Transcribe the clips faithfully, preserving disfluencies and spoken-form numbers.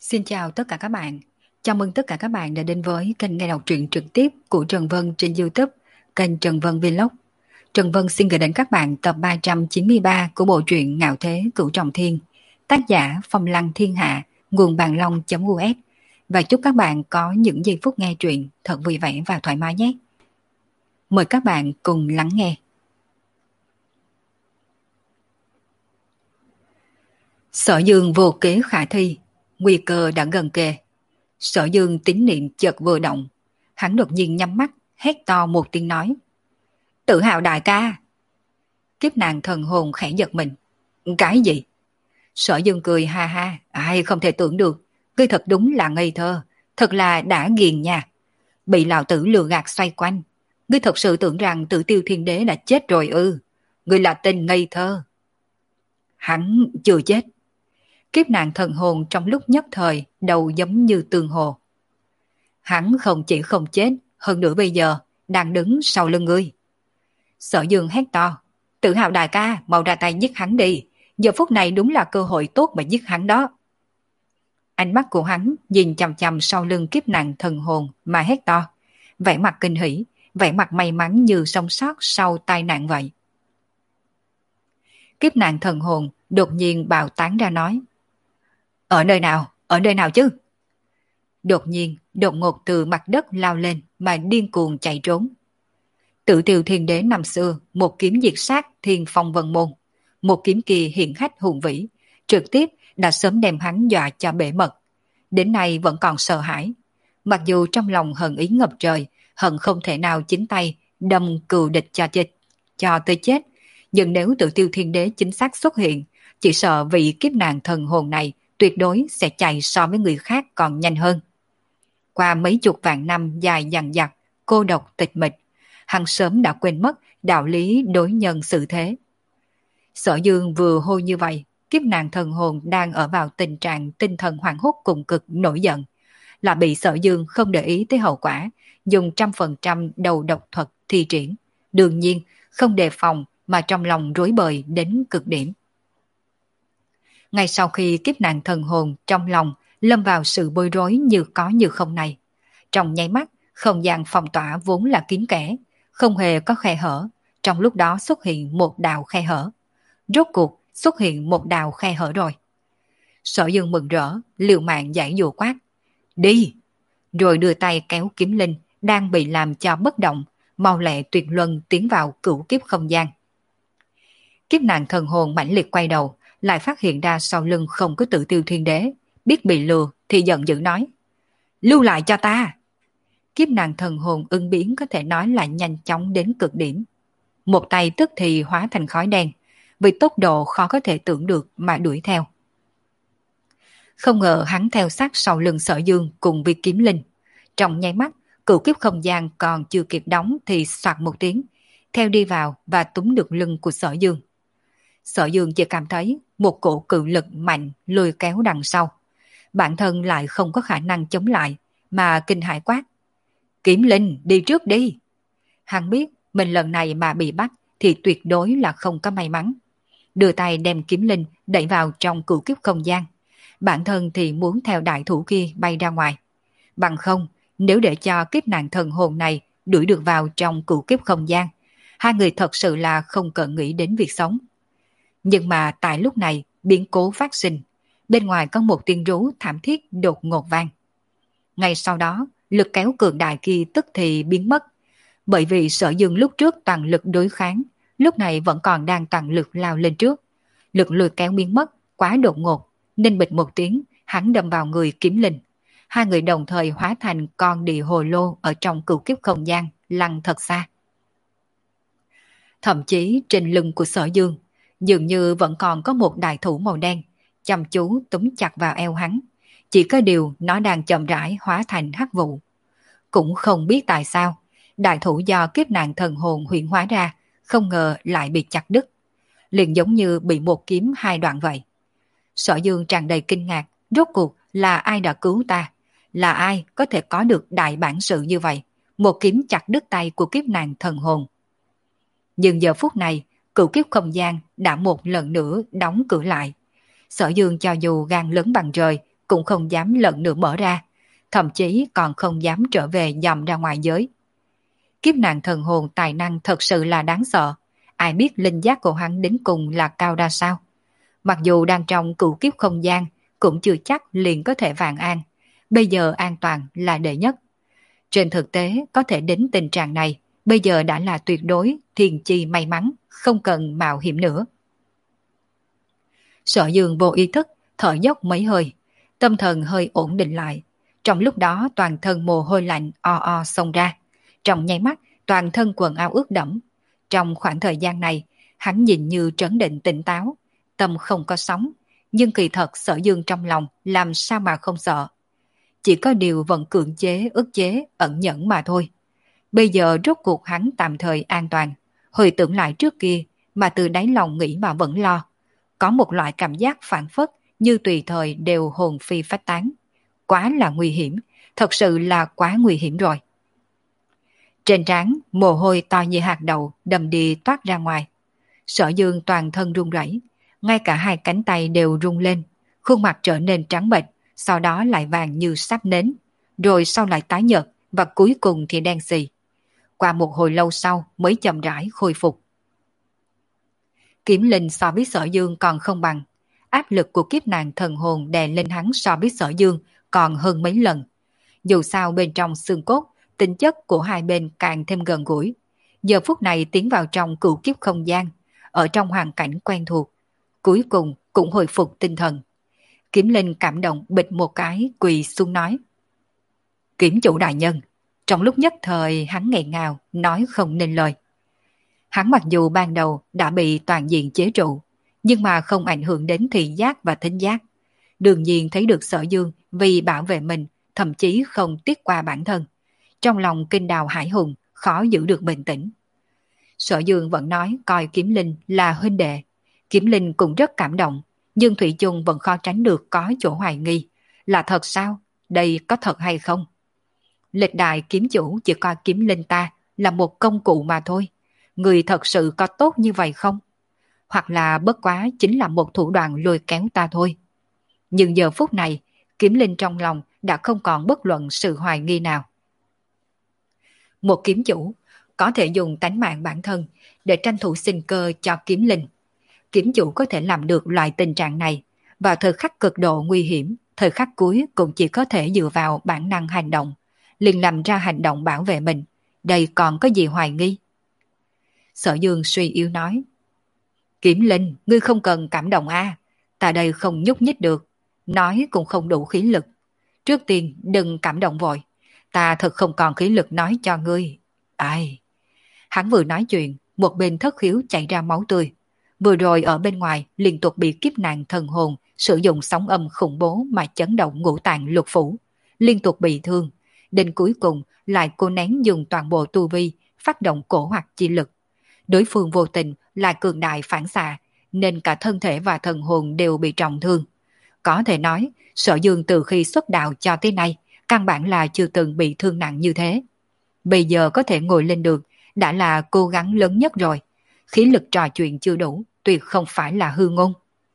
Xin chào tất cả các bạn. Chào mừng tất cả các bạn đã đến với kênh nghe đọc truyện trực tiếp của Trần Vân trên YouTube, kênh Trần Vân Vlog. Trần Vân xin gửi đến các bạn tập ba trăm chín mươi ba của bộ truyện Ngạo Thế Cửu Trọng Thiên, tác giả Phong Lăng Thiên Hạ, nguồn bàn long.us. Và chúc các bạn có những giây phút nghe truyện thật vui vẻ và thoải mái nhé. Mời các bạn cùng lắng nghe. Sở Dương vô kế khả thi, nguy cơ đã gần kề. Sở Dương tín niệm chợt vừa động, hắn đột nhiên nhắm mắt, hét to một tiếng nói: Tự hào đại ca! Kiếp nàng thần hồn khẽ giật mình. Cái gì? Sở Dương cười ha ha, ai không thể tưởng được, ngươi thật đúng là ngây thơ, thật là đã ghiền nha. Bị lão tử lừa gạt xoay quanh, ngươi thật sự tưởng rằng Tử Tiêu Thiên Đế đã chết rồi ư? Ngươi là tên ngây thơ. Hắn chưa chết. Kiếp nạn thần hồn trong lúc nhất thời đầu giống như tương hồ. Hắn không chỉ không chết, hơn nữa bây giờ đang đứng sau lưng ngươi. Sở Dương hét to: Tự hào đại ca, mau ra tay giết hắn đi, giờ phút này đúng là cơ hội tốt mà giết hắn đó. Ánh mắt của hắn nhìn chằm chằm sau lưng kiếp nạn thần hồn mà hét to, vẻ mặt kinh hỉ, vẻ mặt may mắn như sống sót sau tai nạn vậy. Kiếp nạn thần hồn đột nhiên bạo tán ra nói: Ở nơi nào? Ở nơi nào chứ? Đột nhiên, đột ngột từ mặt đất lao lên mà điên cuồng chạy trốn. Tử Tiêu Thiên Đế năm xưa, một kiếm diệt sát Thiên Phong Vân Môn, một kiếm kỳ hiển hách hùng vĩ, trực tiếp đã sớm đem hắn dọa cho bể mật. Đến nay vẫn còn sợ hãi. Mặc dù trong lòng hận ý ngập trời, hận không thể nào chính tay đâm cừu địch cho chết, cho tới chết. Nhưng nếu Tử Tiêu Thiên Đế chính xác xuất hiện, chỉ sợ vị kiếp nạn thần hồn này tuyệt đối sẽ chạy so với người khác còn nhanh hơn. Qua mấy chục vạn năm dài dằng dặc, cô độc tịch mịch, hắn sớm đã quên mất đạo lý đối nhân xử thế. Sở Dương vừa hô như vậy, kiếp nạn thần hồn đang ở vào tình trạng tinh thần hoảng hốt cùng cực nổi giận, là bị Sở Dương không để ý tới hậu quả, dùng trăm phần trăm đầu độc thuật thi triển, đương nhiên không đề phòng mà trong lòng rối bời đến cực điểm. Ngay sau khi kiếp nạn thần hồn trong lòng lâm vào sự bối rối như có như không này, trong nháy mắt, không gian phong tỏa vốn là kín kẽ, không hề có khe hở, trong lúc đó xuất hiện một đạo khe hở. Rốt cuộc xuất hiện một đạo khe hở rồi. Sở Dương mừng rỡ, liều mạng giải dụ quát: Đi! Rồi đưa tay kéo kiếm linh đang bị làm cho bất động, mau lẹ tuyệt luân tiến vào cửu kiếp không gian. Kiếp nạn thần hồn mãnh liệt quay đầu, lại phát hiện ra sau lưng không có Tử Tiêu Thiên Đế, biết bị lừa thì giận dữ nói: Lưu lại cho ta! Kiếp nạn thần hồn ưng biến có thể nói là nhanh chóng đến cực điểm. Một tay tức thì hóa thành khói đen, với tốc độ khó có thể tưởng được mà đuổi theo. Không ngờ hắn theo sát sau lưng Sở Dương cùng với kiếm linh. Trong nháy mắt, cửu kiếp không gian còn chưa kịp đóng thì soạt một tiếng, theo đi vào và túm được lưng của Sở Dương. Sở Dương chỉ cảm thấy một cổ cự lực mạnh lôi kéo đằng sau. Bản thân lại không có khả năng chống lại, mà kinh hãi quát: Kiếm linh, đi trước đi! Hắn biết mình lần này mà bị bắt thì tuyệt đối là không có may mắn. Đưa tay đem kiếm linh đẩy vào trong cửu kiếp không gian. Bản thân thì muốn theo đại thủ kia bay ra ngoài. Bằng không, nếu để cho kiếp nạn thần hồn này đuổi được vào trong cửu kiếp không gian, hai người thật sự là không cần nghĩ đến việc sống. Nhưng mà tại lúc này, biến cố phát sinh. Bên ngoài có một tiếng rú thảm thiết đột ngột vang. Ngay sau đó, lực kéo cường đại kia tức thì biến mất. Bởi vì Sở Dương lúc trước toàn lực đối kháng, lúc này vẫn còn đang toàn lực lao lên trước. Lực lùi kéo biến mất, quá đột ngột, nên bịch một tiếng, hắn đâm vào người kiếm linh. Hai người đồng thời hóa thành con đì hồ lô ở trong cửu kiếp không gian, lăn thật xa. Thậm chí trên lưng của Sở Dương, dường như vẫn còn có một đại thủ màu đen, chăm chú túm chặt vào eo hắn. Chỉ có điều nó đang chậm rãi hóa thành hắc vụ. Cũng không biết tại sao, đại thủ do kiếp nạn thần hồn huyện hóa ra, không ngờ lại bị chặt đứt. Liền giống như bị một kiếm hai đoạn vậy. Sở Dương tràn đầy kinh ngạc, rốt cuộc là ai đã cứu ta? Là ai có thể có được đại bản sự như vậy? Một kiếm chặt đứt tay của kiếp nạn thần hồn. Nhưng giờ phút này, cửu kiếp không gian đã một lần nữa đóng cửa lại. Sở Dương cho dù gan lớn bằng trời, cũng không dám lần nữa mở ra, thậm chí còn không dám trở về dòm ra ngoài giới. Kiếp nạn thần hồn tài năng thật sự là đáng sợ, ai biết linh giác của hắn đến cùng là cao ra sao. Mặc dù đang trong cửu kiếp không gian, cũng chưa chắc liền có thể vạn an, bây giờ an toàn là đệ nhất. Trên thực tế có thể đến tình trạng này, bây giờ đã là tuyệt đối thiên chi may mắn, không cần mạo hiểm nữa. Sở Dương vô ý thức, thở dốc mấy hơi, tâm thần hơi ổn định lại. Trong lúc đó toàn thân mồ hôi lạnh o o xông ra. Trong nháy mắt, toàn thân quần áo ướt đẫm. Trong khoảng thời gian này, hắn nhìn như trấn định tỉnh táo, tâm không có sóng, nhưng kỳ thật Sở Dương trong lòng làm sao mà không sợ. Chỉ có điều vẫn cưỡng chế, ức chế, ẩn nhẫn mà thôi. Bây giờ rốt cuộc hắn tạm thời an toàn, hồi tưởng lại trước kia mà từ đáy lòng nghĩ mà vẫn lo. Có một loại cảm giác phản phất như tùy thời đều hồn phi phách tán. Quá là nguy hiểm, thật sự là quá nguy hiểm rồi. Trên trán, mồ hôi to như hạt đậu đầm đìa toát ra ngoài. Sở Dương toàn thân run rẩy, ngay cả hai cánh tay đều run lên, khuôn mặt trở nên trắng bệch, sau đó lại vàng như sắp nến, rồi sau lại tái nhợt và cuối cùng thì đen xì. Qua một hồi lâu sau mới chậm rãi khôi phục. Kiếm linh so với Sở Dương còn không bằng, áp lực của kiếp nạn thần hồn đè lên hắn so với Sở Dương còn hơn mấy lần. Dù sao bên trong xương cốt, tính chất của hai bên càng thêm gần gũi. Giờ phút này tiến vào trong cửu kiếp không gian, ở trong hoàn cảnh quen thuộc, cuối cùng cũng hồi phục tinh thần. Kiếm linh cảm động bịch một cái quỳ xuống nói: Kiếm chủ đại nhân. Trong lúc nhất thời hắn nghẹn ngào, nói không nên lời. Hắn mặc dù ban đầu đã bị toàn diện chế trụ, nhưng mà không ảnh hưởng đến thị giác và thính giác. Đương nhiên thấy được Sở Dương vì bảo vệ mình, thậm chí không tiếc qua bản thân. Trong lòng kinh đào hải hùng, khó giữ được bình tĩnh. Sở Dương vẫn nói coi Kiếm Linh là huynh đệ. Kiếm Linh cũng rất cảm động, nhưng thủy chung vẫn khó tránh được có chỗ hoài nghi. Là thật sao? Đây có thật hay không? Lịch đại kiếm chủ chỉ coi Kiếm Linh ta là một công cụ mà thôi. Người thật sự có tốt như vậy không? Hoặc là bất quá chính là một thủ đoạn lôi kéo ta thôi. Nhưng giờ phút này, Kiếm Linh trong lòng đã không còn bất luận sự hoài nghi nào. Một kiếm chủ có thể dùng tánh mạng bản thân để tranh thủ sinh cơ cho Kiếm Linh. Kiếm chủ có thể làm được loại tình trạng này, vào thời khắc cực độ nguy hiểm, thời khắc cuối cũng chỉ có thể dựa vào bản năng hành động, liền làm ra hành động bảo vệ mình. Đây còn có gì hoài nghi? Sở Dương suy yếu nói: Kiếm Linh, ngươi không cần cảm động a, ta đây không nhúc nhích được, nói cũng không đủ khí lực. Trước tiên đừng cảm động vội, ta thật không còn khí lực nói cho ngươi. Ai? Hắn vừa nói chuyện, một bên thất khiếu chảy ra máu tươi. Vừa rồi ở bên ngoài liên tục bị kiếp nạn thần hồn sử dụng sóng âm khủng bố mà chấn động ngũ tạng lục phủ, liên tục bị thương. Đến cuối cùng lại cố nén dùng toàn bộ tu vi phát động cổ hoặc chi lực. Đối phương vô tình là cường đại phản xạ, nên cả thân thể và thần hồn đều bị trọng thương. Có thể nói, Sở Dương từ khi xuất đạo cho tới nay, căn bản là chưa từng bị thương nặng như thế. Bây giờ có thể ngồi lên được, đã là cố gắng lớn nhất rồi. Khí lực trò chuyện chưa đủ, tuyệt không phải là hư ngôn.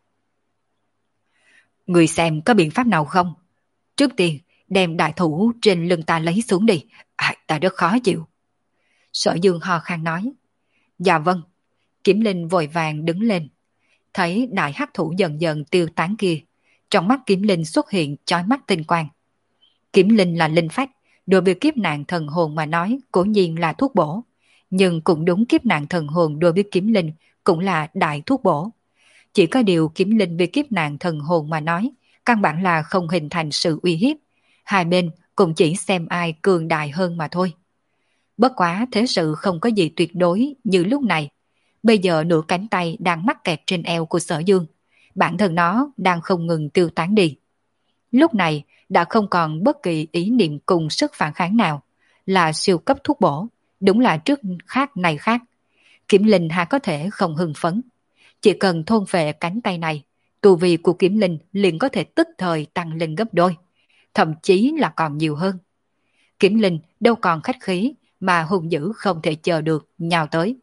Người xem có biện pháp nào không? Trước tiên, đem đại thủ trên lưng ta lấy xuống đi, à, ta rất khó chịu. Sở Dương ho khan nói. Dạ vâng. Kiếm Linh vội vàng đứng lên. Thấy đại hắc thủ dần dần tiêu tán kia, trong mắt Kiếm Linh xuất hiện chói mắt tinh quang. Kiếm Linh là linh phách, đối với kiếp nạn thần hồn mà nói cố nhiên là thuốc bổ, nhưng cũng đúng kiếp nạn thần hồn đối với Kiếm Linh cũng là đại thuốc bổ. Chỉ có điều Kiếm Linh với kiếp nạn thần hồn mà nói, căn bản là không hình thành sự uy hiếp. Hai bên cũng chỉ xem ai cường đại hơn mà thôi. Bất quá thế sự không có gì tuyệt đối như lúc này. Bây giờ nửa cánh tay đang mắc kẹt trên eo của Sở Dương. Bản thân nó đang không ngừng tiêu tán đi. Lúc này đã không còn bất kỳ ý niệm cùng sức phản kháng nào. Là siêu cấp thuốc bổ. Đúng là trước khác này khác. Kiếm Linh hà có thể không hưng phấn. Chỉ cần thôn vệ cánh tay này, tu vi của Kiếm Linh liền có thể tức thời tăng lên gấp đôi. Thậm chí là còn nhiều hơn. Kiếm Linh đâu còn khách khí mà hung dữ không thể chờ được nhào tới.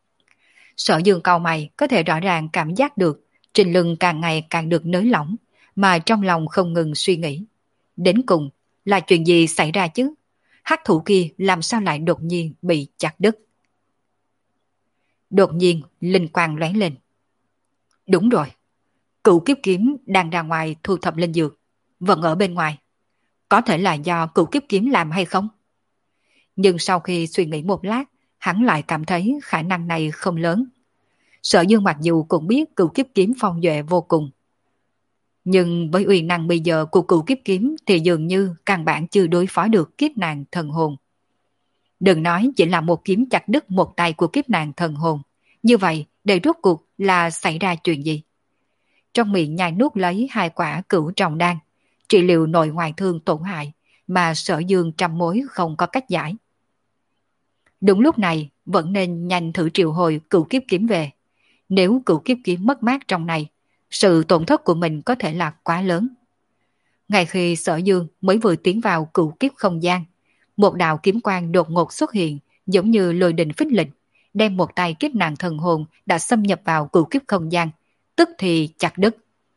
Sở Dương cau mày có thể rõ ràng cảm giác được trên lưng càng ngày càng được nới lỏng, mà trong lòng không ngừng suy nghĩ. Đến cùng là chuyện gì xảy ra chứ? Hắc thủ kia làm sao lại đột nhiên bị chặt đứt? Đột nhiên linh quang lóe lên. Đúng rồi, cửu kiếp kiếm đang ra ngoài thu thập linh dược, vẫn ở bên ngoài. Có thể là do cửu kiếp kiếm làm hay không? Nhưng sau khi suy nghĩ một lát, hắn lại cảm thấy khả năng này không lớn. Sở Dương mặc dù cũng biết cửu kiếp kiếm phong duệ vô cùng, nhưng với uy năng bây giờ của cửu kiếp kiếm thì dường như căn bản chưa đối phó được kiếp nạn thần hồn. Đừng nói chỉ là một kiếm chặt đứt một tay của kiếp nạn thần hồn. Như vậy, đây rốt cuộc là xảy ra chuyện gì? Trong miệng nhai nuốt lấy hai quả cửu trọng đan, trị liệu nội ngoại thương tổn hại, mà Sở Dương trăm mối không có cách giải. Đúng lúc này, vẫn nên nhanh thử triệu hồi cửu kiếp kiếm về. Nếu cửu kiếp kiếm mất mát trong này, sự tổn thất của mình có thể là quá lớn. Ngay khi Sở Dương mới vừa tiến vào cửu kiếp không gian, một đạo kiếm quang đột ngột xuất hiện, giống như lôi đình phích lịch, đem một tay kiếp nạn thần hồn đã xâm nhập vào cửu kiếp không gian, tức thì chặt đứt.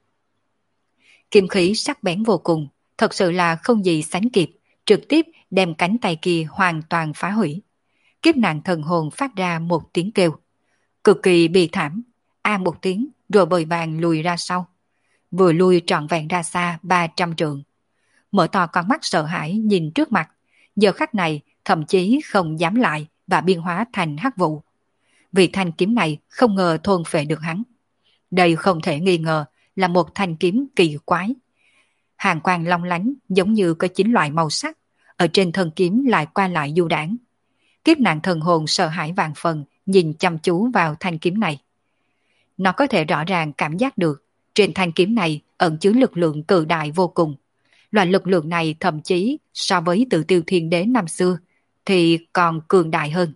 Kiếm khí sắc bén vô cùng, thật sự là không gì sánh kịp, trực tiếp đem cánh tay kia hoàn toàn phá hủy. Kiếp nạn thần hồn phát ra một tiếng kêu, cực kỳ bi thảm, a một tiếng rồi bồi vàng lùi ra sau. Vừa lui trọn vẹn ra xa ba trăm trượng. Mở to con mắt sợ hãi nhìn trước mặt, giờ khắc này thậm chí không dám lại và biên hóa thành hắc vụ. Vì thanh kiếm này không ngờ thôn phệ được hắn. Đây không thể nghi ngờ là một thanh kiếm kỳ quái. Hàng quang long lánh giống như có chín loại màu sắc, ở trên thân kiếm lại qua lại du đãng. Kiếp nạn thần hồn sợ hãi vạn phần nhìn chăm chú vào thanh kiếm này. Nó có thể rõ ràng cảm giác được trên thanh kiếm này ẩn chứa lực lượng cự đại vô cùng. Loại lực lượng này thậm chí so với Tự Tiêu Thiên Đế năm xưa thì còn cường đại hơn.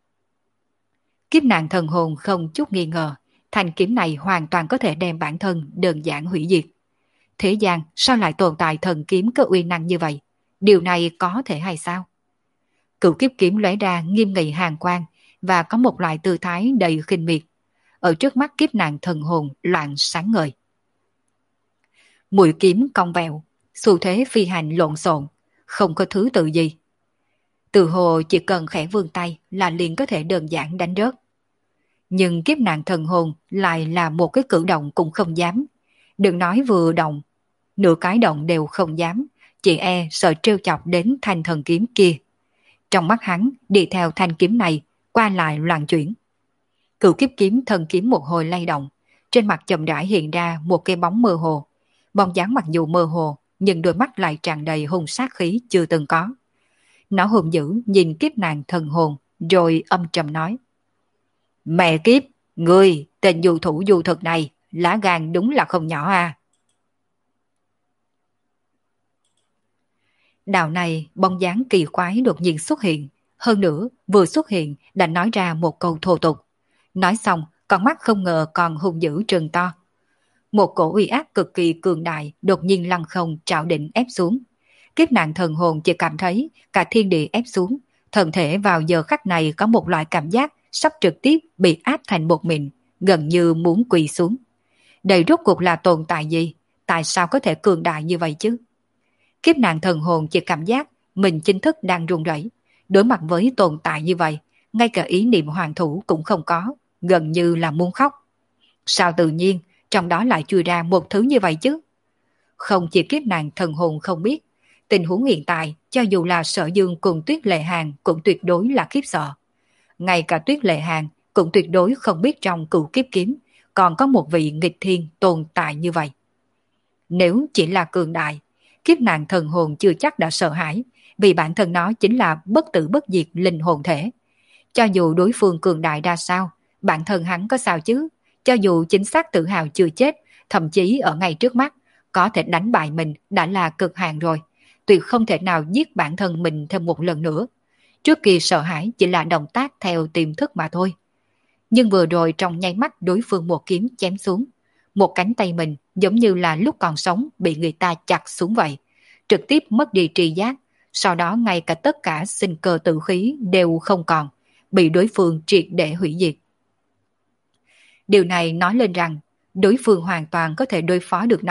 Kiếp nạn thần hồn không chút nghi ngờ, thanh kiếm này hoàn toàn có thể đem bản thân đơn giản hủy diệt. Thế gian sao lại tồn tại thần kiếm có uy năng như vậy? Điều này có thể hay sao? Cửu kiếp kiếm lóe ra nghiêm nghị hàn quang và có một loại tư thái đầy khinh miệt. Ở trước mắt kiếp nạn thần hồn loạn sáng ngời. Mũi kiếm cong vẹo, xu thế phi hành lộn xộn, không có thứ tự gì. Từ hồ chỉ cần khẽ vươn tay là liền có thể đơn giản đánh rớt. Nhưng kiếp nạn thần hồn lại là một cái cử động cũng không dám. Đừng nói vừa động, nửa cái động đều không dám, chỉ e sợ trêu chọc đến thanh thần kiếm kia. Trong mắt hắn đi theo thanh kiếm này, qua lại loạn chuyển. Cửu kiếp kiếm thần kiếm một hồi lay động, trên mặt chậm rãi hiện ra một cái bóng mơ hồ. Bóng dáng mặc dù mơ hồ, nhưng đôi mắt lại tràn đầy hung sát khí chưa từng có. Nó hùng dữ nhìn kiếp nạn thần hồn, rồi âm trầm nói. Mẹ kiếp, ngươi, tên du thủ du thực này, lá gan đúng là không nhỏ à. Đạo này, bóng dáng kỳ quái đột nhiên xuất hiện. Hơn nữa, vừa xuất hiện đã nói ra một câu thô tục. Nói xong, con mắt không ngờ còn hung dữ trừng to. Một cổ uy ác cực kỳ cường đại đột nhiên lăng không trảo định ép xuống. Kiếp nạn thần hồn chỉ cảm thấy cả thiên địa ép xuống. Thần thể vào giờ khắc này có một loại cảm giác sắp trực tiếp bị áp thành một mịn, gần như muốn quỳ xuống. Đây rốt cuộc là tồn tại gì? Tại sao có thể cường đại như vậy chứ? Kiếp nạn thần hồn chỉ cảm giác mình chính thức đang run rẩy. Đối mặt với tồn tại như vậy, ngay cả ý niệm hoàn thủ cũng không có, gần như là muốn khóc. Sao tự nhiên trong đó lại chui ra một thứ như vậy chứ? Không chỉ kiếp nạn thần hồn không biết, tình huống hiện tại cho dù là Sở Dương cùng Tuyết Lệ Hàn cũng tuyệt đối là khiếp sợ. Ngay cả Tuyết Lệ Hàn cũng tuyệt đối không biết trong cửu kiếp kiếm còn có một vị nghịch thiên tồn tại như vậy. Nếu chỉ là cường đại, kiếp nạn thần hồn chưa chắc đã sợ hãi, vì bản thân nó chính là bất tử bất diệt linh hồn thể. Cho dù đối phương cường đại ra sao, bản thân hắn có sao chứ? Cho dù chính xác tự hào chưa chết, thậm chí ở ngay trước mắt, có thể đánh bại mình đã là cực hạn rồi. Tuyệt không thể nào giết bản thân mình thêm một lần nữa. Trước kia sợ hãi chỉ là động tác theo tiềm thức mà thôi. Nhưng vừa rồi trong nháy mắt đối phương một kiếm chém xuống. Một cánh tay mình giống như là lúc còn sống bị người ta chặt xuống vậy. Trực tiếp mất đi tri giác. Sau đó ngay cả tất cả sinh cơ tử khí đều không còn. Bị đối phương triệt để hủy diệt. Điều này nói lên rằng đối phương hoàn toàn có thể đối phó được nó.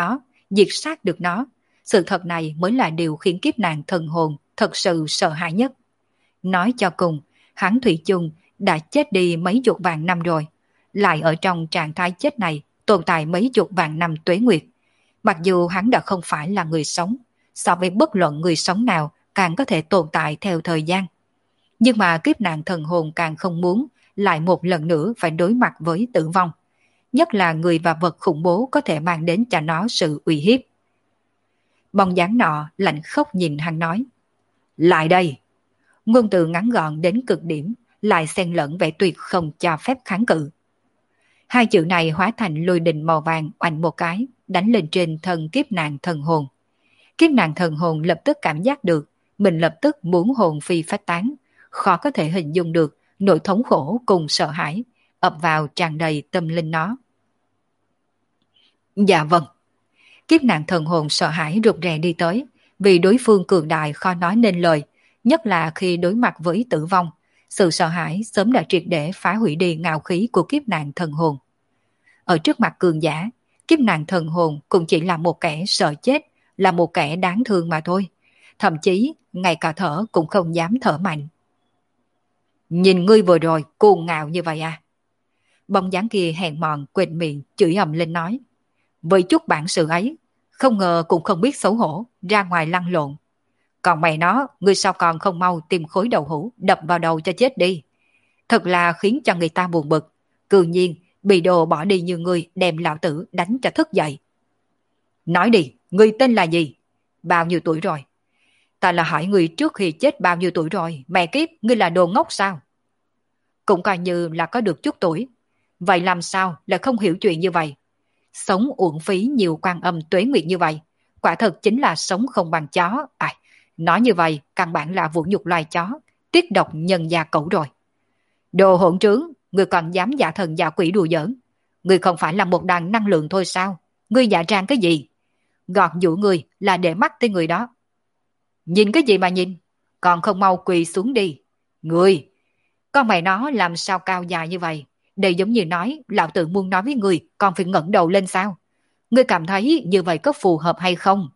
diệt sát được nó. Sự thật này mới là điều khiến kiếp nạn thần hồn thật sự sợ hãi nhất. Nói cho cùng, hắn thủy chung đã chết đi mấy chục vạn năm rồi, lại ở trong trạng thái chết này tồn tại mấy chục vạn năm tuế nguyệt. Mặc dù hắn đã không phải là người sống, so với bất luận người sống nào càng có thể tồn tại theo thời gian. Nhưng mà kiếp nạn thần hồn càng không muốn lại một lần nữa phải đối mặt với tử vong. Nhất là người và vật khủng bố có thể mang đến cho nó sự uy hiếp. Bóng dáng nọ lạnh khốc nhìn hắn nói. Lại đây! Ngôn từ ngắn gọn đến cực điểm, lại xen lẫn vẻ tuyệt không cho phép kháng cự. Hai chữ này hóa thành lôi đình màu vàng oanh một cái, đánh lên trên thân kiếp nạn thần hồn. Kiếp nạn thần hồn lập tức cảm giác được, mình lập tức muốn hồn phi phách tán, khó có thể hình dung được nỗi thống khổ cùng sợ hãi, ập vào tràn đầy tâm linh nó. Dạ vâng. Kiếp nạn thần hồn sợ hãi rụt rè đi tới, vì đối phương cường đại khó nói nên lời, nhất là khi đối mặt với tử vong. Sự sợ hãi sớm đã triệt để phá hủy đi ngạo khí của kiếp nạn thần hồn. Ở trước mặt cường giả, kiếp nạn thần hồn cũng chỉ là một kẻ sợ chết, là một kẻ đáng thương mà thôi. Thậm chí, ngay cả thở cũng không dám thở mạnh. Nhìn ngươi vừa rồi, cuồng ngạo như vậy à? Bóng dáng kia hèn mọn, quệt miệng, chửi ầm lên nói. Với chút bản sự ấy, không ngờ cũng không biết xấu hổ, ra ngoài lăn lộn. Còn mày nó, ngươi sao còn không mau tìm khối đầu hũ, đập vào đầu cho chết đi. Thật là khiến cho người ta buồn bực. Cư nhiên, bị đồ bỏ đi như ngươi đem lão tử đánh cho thức dậy. Nói đi, ngươi tên là gì? Bao nhiêu tuổi rồi? Ta là hỏi ngươi trước khi chết bao nhiêu tuổi rồi, mẹ kiếp, ngươi là đồ ngốc sao? Cũng coi như là có được chút tuổi. Vậy làm sao lại không hiểu chuyện như vậy? Sống uổng phí nhiều quan âm tuế nguyệt như vậy, quả thật chính là sống không bằng chó. À, nói như vậy, căn bản là vũ nhục loài chó, tiết độc nhân gia cẩu rồi. Đồ hỗn trướng, ngươi còn dám giả thần giả quỷ đùa giỡn. Ngươi không phải là một đàn năng lượng thôi sao? Ngươi giả trang cái gì? Gọt giũa ngươi là để mắt tới người đó. Nhìn cái gì mà nhìn? Còn không mau quỳ xuống đi. Ngươi, con mày nó làm sao cao dài như vậy? Đây giống như nói, lão tử muốn nói với ngươi, còn phải ngẩng đầu lên sao? Ngươi cảm thấy như vậy có phù hợp hay không?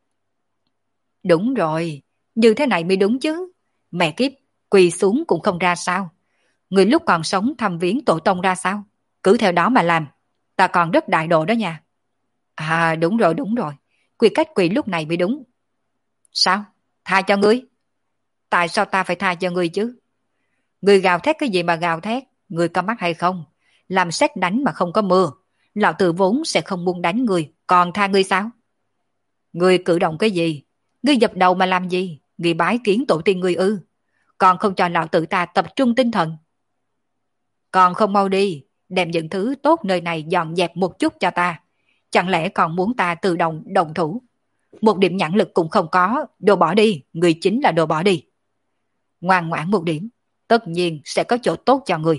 Đúng rồi, như thế này mới đúng chứ. Mẹ kiếp, quỳ xuống cũng không ra sao. Ngươi lúc còn sống thăm viếng tổ tông ra sao? Cứ theo đó mà làm. Ta còn rất đại độ đó nha. À đúng rồi, đúng rồi. Quy cách quỳ lúc này mới đúng. Sao? Tha cho ngươi? Tại sao ta phải tha cho ngươi chứ? Ngươi gào thét cái gì mà gào thét? Ngươi có mắt hay không? Làm sét đánh mà không có mưa. Lão tử vốn sẽ không muốn đánh ngươi, còn tha ngươi sao? Ngươi cử động cái gì? Ngươi dập đầu mà làm gì? Ngươi bái kiến tổ tiên ngươi ư? Còn không cho lão tử ta tập trung tinh thần. Còn không mau đi, đem những thứ tốt nơi này dọn dẹp một chút cho ta. Chẳng lẽ còn muốn ta tự động đồng thủ? Một điểm nhãn lực cũng không có, đồ bỏ đi, ngươi chính là đồ bỏ đi. Ngoan ngoãn một điểm, tất nhiên sẽ có chỗ tốt cho ngươi.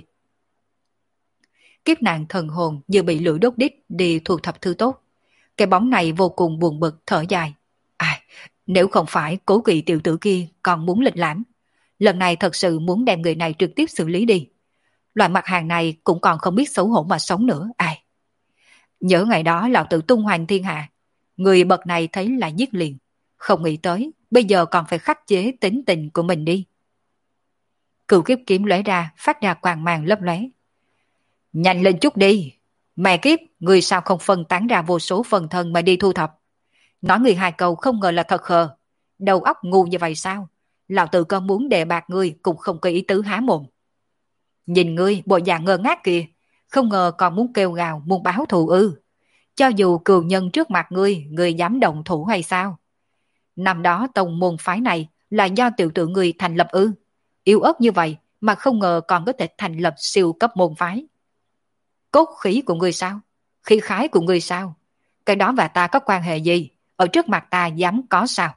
Kiếp nạn thần hồn như bị lửa đốt đít đi thu thập thứ tốt. Cái bóng này vô cùng buồn bực thở dài. À, nếu không phải cố kỵ tiểu tử kia còn muốn lịch lãm, lần này thật sự muốn đem người này trực tiếp xử lý đi. Loại mặt hàng này cũng còn không biết xấu hổ mà sống nữa. Ai? Nhớ ngày đó lão tử tung hoành thiên hạ, người bậc này thấy là giết liền. Không nghĩ tới, bây giờ còn phải khắc chế tính tình của mình đi. Cửu kiếp kiếm lóe ra, phát ra quang mang lấp lóe. Nhanh lên chút đi. Mẹ kiếp, người sao không phân tán ra vô số phần thân mà đi thu thập. Nói người hai câu không ngờ là thật khờ. Đầu óc ngu như vậy sao? Lão tử con muốn đề bạc ngươi cũng không có ý tứ há mồm. Nhìn ngươi bộ dạng ngơ ngác kìa, không ngờ còn muốn kêu gào muốn báo thù ư? Cho dù cừu nhân trước mặt ngươi, ngươi dám động thủ hay sao? Năm đó tông môn phái này là do tiểu tử ngươi thành lập ư? Yếu ớt như vậy mà không ngờ còn có thể thành lập siêu cấp môn phái. Cốt khí của ngươi sao? Khí khái của ngươi sao? Cái đó và ta có quan hệ gì? Ở trước mặt ta dám có sao?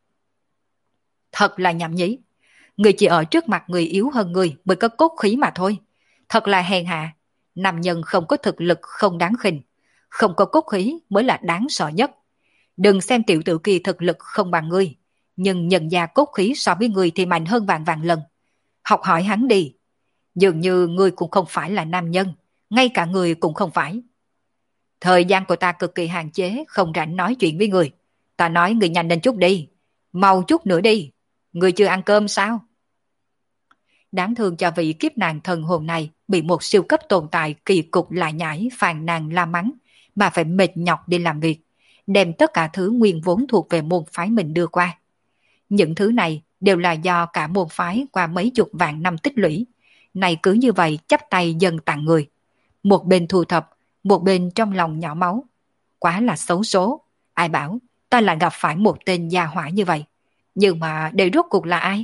Thật là nhảm nhí. Người chỉ ở trước mặt người yếu hơn người mới có cốt khí mà thôi. Thật là hèn hạ. Nam nhân không có thực lực không đáng khinh. Không có cốt khí mới là đáng sợ nhất. Đừng xem tiểu tử kỳ thực lực không bằng ngươi. Nhưng nhận ra cốt khí so với ngươi thì mạnh hơn vạn vạn lần. Học hỏi hắn đi. Dường như ngươi cũng không phải là nam nhân. Ngay cả người cũng không phải. Thời gian của ta cực kỳ hạn chế, không rảnh nói chuyện với người. Ta nói người nhanh lên chút đi, mau chút nữa đi. Người chưa ăn cơm sao? Đáng thương cho vị kiếp nạn thần hồn này bị một siêu cấp tồn tại kỳ cục lại nhảy phàn nàn la mắng, mà phải mệt nhọc đi làm việc, đem tất cả thứ nguyên vốn thuộc về môn phái mình đưa qua. Những thứ này đều là do cả môn phái qua mấy chục vạn năm tích lũy, này cứ như vậy chắp tay dần tặng người. Một bên thu thập, một bên trong lòng nhỏ máu. Quá là xấu số, ai bảo ta lại gặp phải một tên gia hỏa như vậy. Nhưng mà đây rốt cuộc là ai?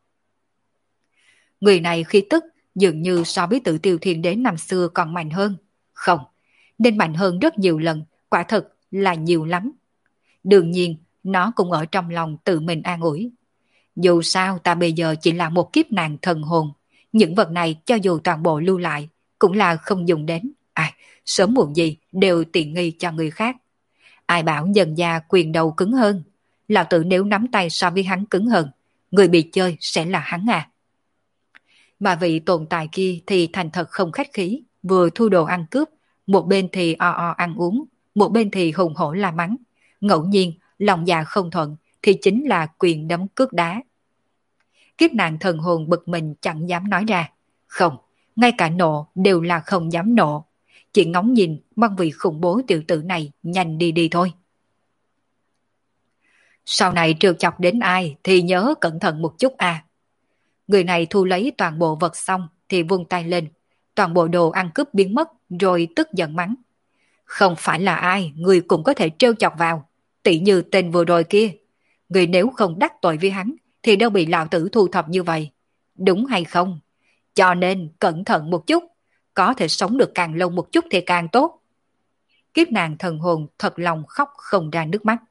Người này khi tức dường như so với Tự Tiêu Thiên Đế năm xưa còn mạnh hơn. Không, nên mạnh hơn rất nhiều lần, quả thật là nhiều lắm. Đương nhiên, nó cũng ở trong lòng tự mình an ủi. Dù sao ta bây giờ chỉ là một kiếp nạn thần hồn, những vật này cho dù toàn bộ lưu lại cũng là không dùng đến. À, sớm muộn gì đều tiện nghi cho người khác. Ai bảo nhân gia quyền đầu cứng hơn. Lão tử nếu nắm tay so với hắn cứng hơn, người bị chơi sẽ là hắn à. Mà vị tồn tại kia thì thành thật không khách khí, vừa thu đồ ăn cướp, một bên thì o o ăn uống, một bên thì hùng hổ la mắng. Ngẫu nhiên, lòng dạ không thuận thì chính là quyền đấm cước đá. Kiếp nạn thần hồn bực mình chẳng dám nói ra. Không, ngay cả nộ đều là không dám nộ. Chỉ ngóng nhìn mong vị khủng bố tiểu tử này nhanh đi đi thôi. Sau này trêu chọc đến ai thì nhớ cẩn thận một chút à. Người này thu lấy toàn bộ vật xong thì vung tay lên. Toàn bộ đồ ăn cướp biến mất rồi tức giận mắng. Không phải là ai người cũng có thể trêu chọc vào. Tỷ như tên vừa rồi kia. Người nếu không đắc tội với hắn thì đâu bị lão tử thu thập như vậy. Đúng hay không? Cho nên cẩn thận một chút. Có thể sống được càng lâu một chút thì càng tốt. Kiếp nàng thần hồn thật lòng khóc không ra nước mắt.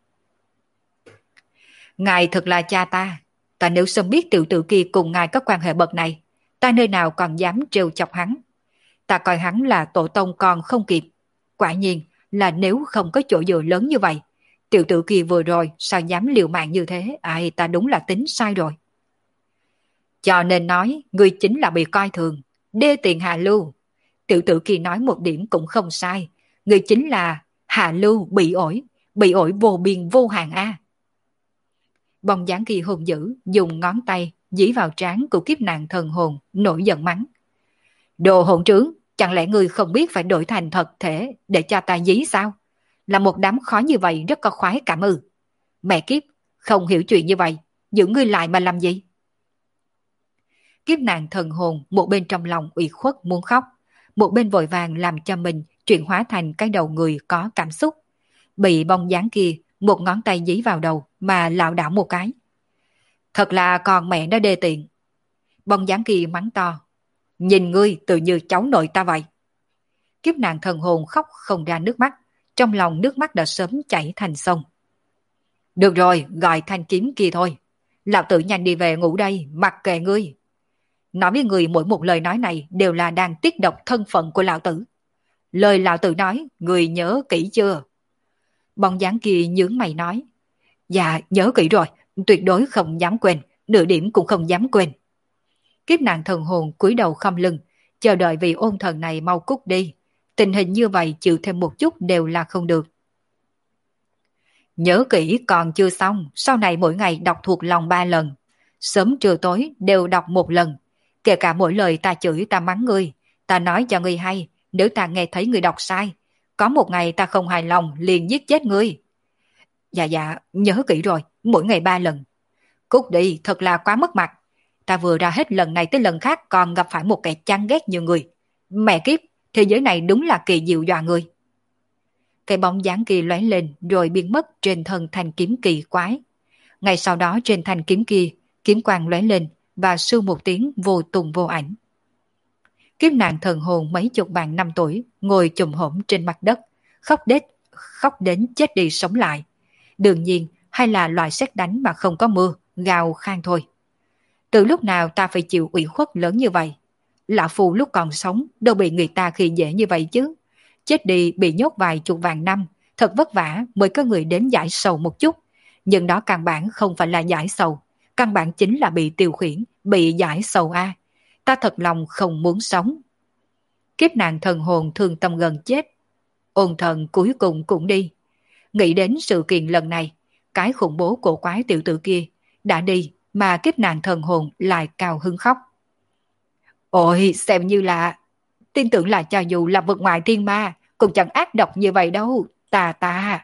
Ngài thật là cha ta. Ta nếu sớm biết tiểu tử kia cùng ngài có quan hệ bậc này, ta nơi nào còn dám trêu chọc hắn. Ta coi hắn là tổ tông còn không kịp. Quả nhiên là nếu không có chỗ dựa lớn như vậy, tiểu tử kia vừa rồi sao dám liều mạng như thế. Ai, ta đúng là tính sai rồi. Cho nên nói, ngươi chính là bị coi thường, đê tiện hạ lưu. Tiểu tử kia nói một điểm cũng không sai. Ngươi chính là hạ lưu bị ổi, bị ổi vô biên vô hạn a. Bóng dáng kia hùng dữ, dùng ngón tay dí vào trán của kiếp nạn thần hồn, nổi giận mắng. Đồ hỗn trướng, chẳng lẽ ngươi không biết phải đổi thành thật thể để cho ta dí sao? Là một đám khó như vậy rất có khoái cảm ư. Mẹ kiếp, không hiểu chuyện như vậy, giữ ngươi lại mà làm gì? Kiếp nạn thần hồn một bên trong lòng ủy khuất muốn khóc, một bên vội vàng làm cho mình chuyển hóa thành cái đầu người có cảm xúc. Bị bóng dáng kia một ngón tay dí vào đầu mà lảo đảo một cái. Thật là con mẹ nó đê tiện. Bóng dáng kia mắng to. Nhìn ngươi tự như cháu nội ta vậy. Kiếp nạn thần hồn khóc không ra nước mắt, trong lòng nước mắt đã sớm chảy thành sông. Được rồi, gọi thanh kiếm kia thôi. Lão tử nhanh đi về ngủ đây, mặc kệ ngươi. Nói với người mỗi một lời nói này đều là đang tiết độc thân phận của lão tử. Lời lão tử nói, người nhớ kỹ chưa? Bóng dáng kia nhướng mày nói. Dạ, nhớ kỹ rồi, tuyệt đối không dám quên, nửa điểm cũng không dám quên. Kiếp nạn thần hồn cúi đầu khom lưng, chờ đợi vị ôn thần này mau cút đi. Tình hình như vậy chịu thêm một chút đều là không được. Nhớ kỹ còn chưa xong, sau này mỗi ngày đọc thuộc lòng ba lần. Sớm trưa tối đều đọc một lần. Kể cả mỗi lời ta chửi ta mắng ngươi, ta nói cho ngươi hay, nếu ta nghe thấy ngươi đọc sai, có một ngày ta không hài lòng liền giết chết ngươi. Dạ dạ, nhớ kỹ rồi, mỗi ngày ba lần. Cút đi, thật là quá mất mặt. Ta vừa ra hết lần này tới lần khác còn gặp phải một kẻ chán ghét như người. Mẹ kiếp, thế giới này đúng là kỳ diệu dọa người. Cái bóng dáng kia lóe lên rồi biến mất trên thân thanh kiếm kỳ quái. Ngay sau đó trên thanh kiếm kia, kiếm quang lóe lên và sưu một tiếng vô tùng vô ảnh. Kiếp nạn thần hồn mấy chục vạn năm tuổi ngồi chùm hổm trên mặt đất, khóc đết, khóc đến chết đi sống lại. Đương nhiên hay là loại sét đánh mà không có mưa, gào khan thôi. Từ lúc nào ta phải chịu ủy khuất lớn như vậy? Lão phù lúc còn sống đâu bị người ta khi dễ như vậy chứ. Chết đi bị nhốt vài chục vạn năm, thật vất vả mới có người đến giải sầu một chút. Nhưng đó căn bản không phải là giải sầu, căn bản chính là bị tiêu khiển, bị giải sầu a. Ta thật lòng không muốn sống. Kiếp nạn thần hồn thương tâm gần chết. Ôn thần cuối cùng cũng đi. Nghĩ đến sự kiện lần này, cái khủng bố cổ quái tiểu tử kia đã đi mà kiếp nạn thần hồn lại cao hứng khóc. Ôi, xem như là, tin tưởng là cho dù là vực ngoại thiên ma cũng chẳng ác độc như vậy đâu, ta ta.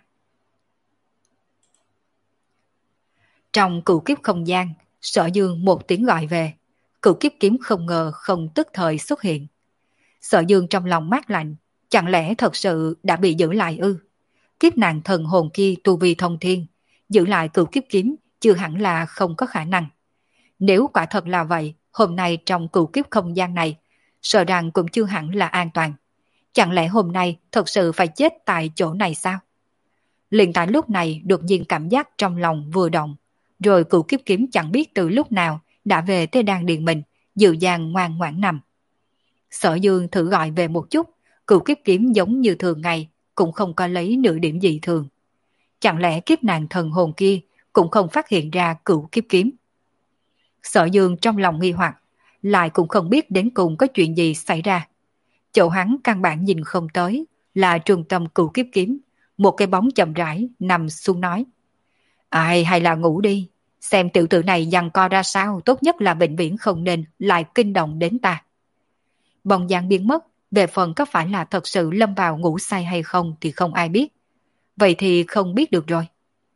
Trong cửu kiếp không gian, Sở Dương một tiếng gọi về, cửu kiếp kiếm không ngờ không tức thời xuất hiện. Sở Dương trong lòng mát lạnh, chẳng lẽ thật sự đã bị giữ lại ư? Kiếp nạn thần hồn kia tu vi thông thiên, giữ lại cửu kiếp kiếm chưa hẳn là không có khả năng. Nếu quả thật là vậy, hôm nay trong cửu kiếp không gian này, sợ rằng cũng chưa hẳn là an toàn. Chẳng lẽ hôm nay thật sự phải chết tại chỗ này sao? Liền tại lúc này đột nhiên cảm giác trong lòng vừa động, rồi cửu kiếp kiếm chẳng biết từ lúc nào đã về tới đan điền mình, dịu dàng ngoan ngoãn nằm. Sở Dương thử gọi về một chút, cửu kiếp kiếm giống như thường ngày, cũng không có lấy nửa điểm gì thường. Chẳng lẽ kiếp nạn thần hồn kia cũng không phát hiện ra cửu kiếp kiếm? Sở Dương trong lòng nghi hoặc, lại cũng không biết đến cùng có chuyện gì xảy ra. Chỗ hắn căn bản nhìn không tới, là trung tâm cửu kiếp kiếm, một cái bóng chậm rãi nằm xuống nói. Ai hay là ngủ đi, xem tiểu tử này giằng co ra sao, tốt nhất là bệnh viễn không nên lại kinh động đến ta. Bóng dáng biến mất, về phần có phải là thật sự lâm vào ngủ say hay không thì không ai biết. Vậy thì không biết được rồi.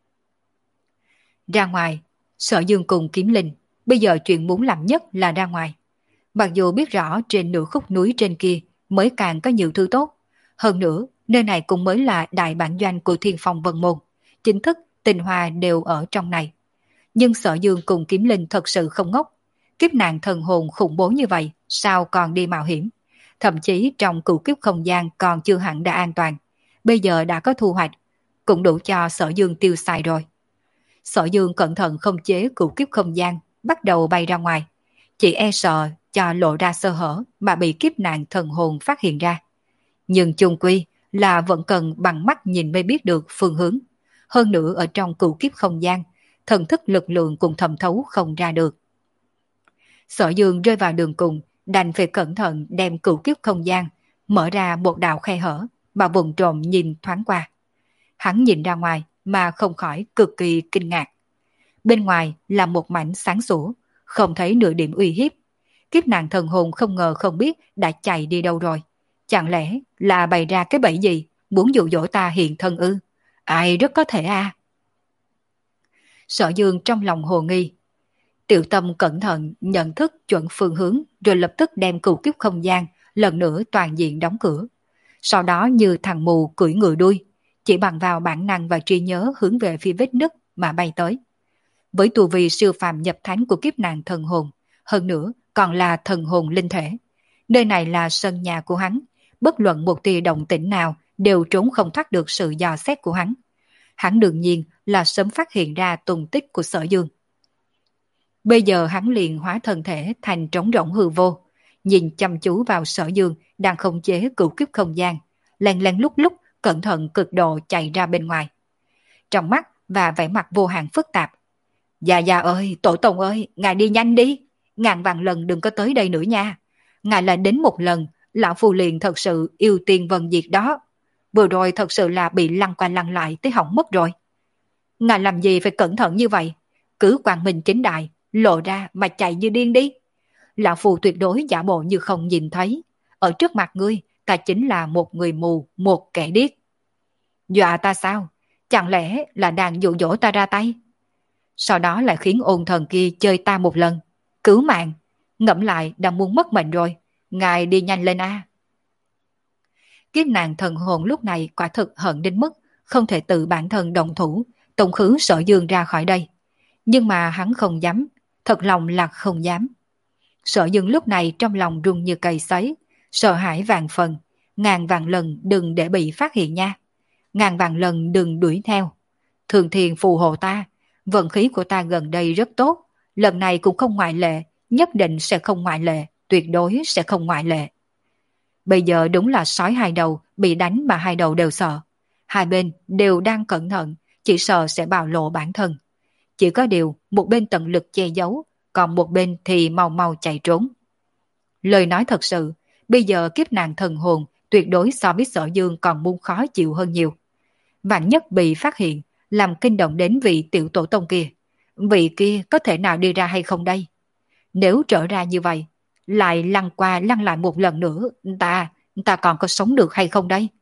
Ra ngoài, Sở Dương cùng Kiếm Linh, bây giờ chuyện muốn làm nhất là ra ngoài. Mặc dù biết rõ trên nửa khúc núi trên kia mới càng có nhiều thứ tốt. Hơn nữa, nơi này cũng mới là đại bản doanh của Thiên Phong Vân Môn. Chính thức, tinh hoa đều ở trong này. Nhưng Sở Dương cùng Kiếm Linh thật sự không ngốc. Kiếp nạn thần hồn khủng bố như vậy, sao còn đi mạo hiểm? Thậm chí trong cửu kiếp không gian còn chưa hẳn đã an toàn. Bây giờ đã có thu hoạch, cũng đủ cho Sở Dương tiêu xài rồi. Sở Dương cẩn thận không chế cửu kiếp không gian, bắt đầu bay ra ngoài. Chỉ e sợ cho lộ ra sơ hở mà bị kiếp nạn thần hồn phát hiện ra. Nhưng chung quy là vẫn cần bằng mắt nhìn mới biết được phương hướng. Hơn nữa ở trong cửu kiếp không gian, thần thức lực lượng cũng thẩm thấu không ra được. Sở Dương rơi vào đường cùng, đành phải cẩn thận đem cửu kiếp không gian, mở ra một đạo khe hở, mà vùng trộm nhìn thoáng qua. Hắn nhìn ra ngoài mà không khỏi cực kỳ kinh ngạc. Bên ngoài là một mảnh sáng sủa, không thấy nửa điểm uy hiếp. Kiếp nạn thần hồn không ngờ không biết đã chạy đi đâu rồi. Chẳng lẽ là bày ra cái bẫy gì, muốn dụ dỗ ta hiện thân ư? Ai rất có thể à? Sở Dương trong lòng hồ nghi. Tiểu Tâm cẩn thận nhận thức chuẩn phương hướng, rồi lập tức đem cửu kiếp không gian lần nữa toàn diện đóng cửa. Sau đó như thằng mù cưỡi ngựa đuôi, chỉ bằng vào bản năng và trí nhớ hướng về phía vết nứt mà bay tới. Với tu vi siêu phàm nhập thánh của kiếp nạn thần hồn, hơn nữa còn là thần hồn linh thể. Nơi này là sân nhà của hắn, bất luận một tia động tĩnh nào đều trốn không thoát được sự dò xét của hắn. Hắn đương nhiên là sớm phát hiện ra tung tích của Sở Dương. Bây giờ hắn liền hóa thân thể thành trống rỗng hư vô, nhìn chăm chú vào Sở Dương đang khống chế cửu kiếp không gian, lén lén lúc lúc cẩn thận cực độ chạy ra bên ngoài. Trong mắt và vẻ mặt vô hạn phức tạp. Dạ dạ ơi, tổ tông ơi, ngài đi nhanh đi, ngàn vạn lần đừng có tới đây nữa nha. Ngài lại đến một lần, lão phu liền thật sự yêu tiền vần diệt đó. Vừa rồi thật sự là bị lăn qua lăn lại tới hỏng mất rồi. Ngài làm gì phải cẩn thận như vậy? Cứ quang minh chính đại, lộ ra mà chạy như điên đi. Lão phu tuyệt đối giả bộ như không nhìn thấy. Ở trước mặt ngươi, ta chính là một người mù, một kẻ điếc. Dọa ta sao? Chẳng lẽ là đang dụ dỗ ta ra tay? Sau đó lại khiến ôn thần kia chơi ta một lần. Cứu mạng, ngẫm lại đã muốn mất mệnh rồi. Ngài đi nhanh lên a. Kiếp nạn thần hồn lúc này quả thực hận đến mức không thể tự bản thân đồng thủ, tung khứ Sở Dương ra khỏi đây. Nhưng mà hắn không dám, thật lòng là không dám. Sở Dương lúc này trong lòng run như cầy sấy, sợ hãi vạn phần, ngàn vạn lần đừng để bị phát hiện nha. Ngàn vạn lần đừng đuổi theo. Thường thiền phù hộ ta, vận khí của ta gần đây rất tốt, lần này cũng không ngoại lệ, nhất định sẽ không ngoại lệ, tuyệt đối sẽ không ngoại lệ. Bây giờ đúng là sói hai đầu, bị đánh mà hai đầu đều sợ. Hai bên đều đang cẩn thận, chỉ sợ sẽ bạo lộ bản thân. Chỉ có điều một bên tận lực che giấu, còn một bên thì mau mau chạy trốn. Lời nói thật sự, bây giờ kiếp nạn thần hồn tuyệt đối so với Sở Dương còn muốn khó chịu hơn nhiều. Vạn nhất bị phát hiện, làm kinh động đến vị tiểu tổ tông kia. Vị kia có thể nào đi ra hay không đây? Nếu trở ra như vậy, lại lăn qua lăn lại một lần nữa, ta, ta còn có sống được hay không đây?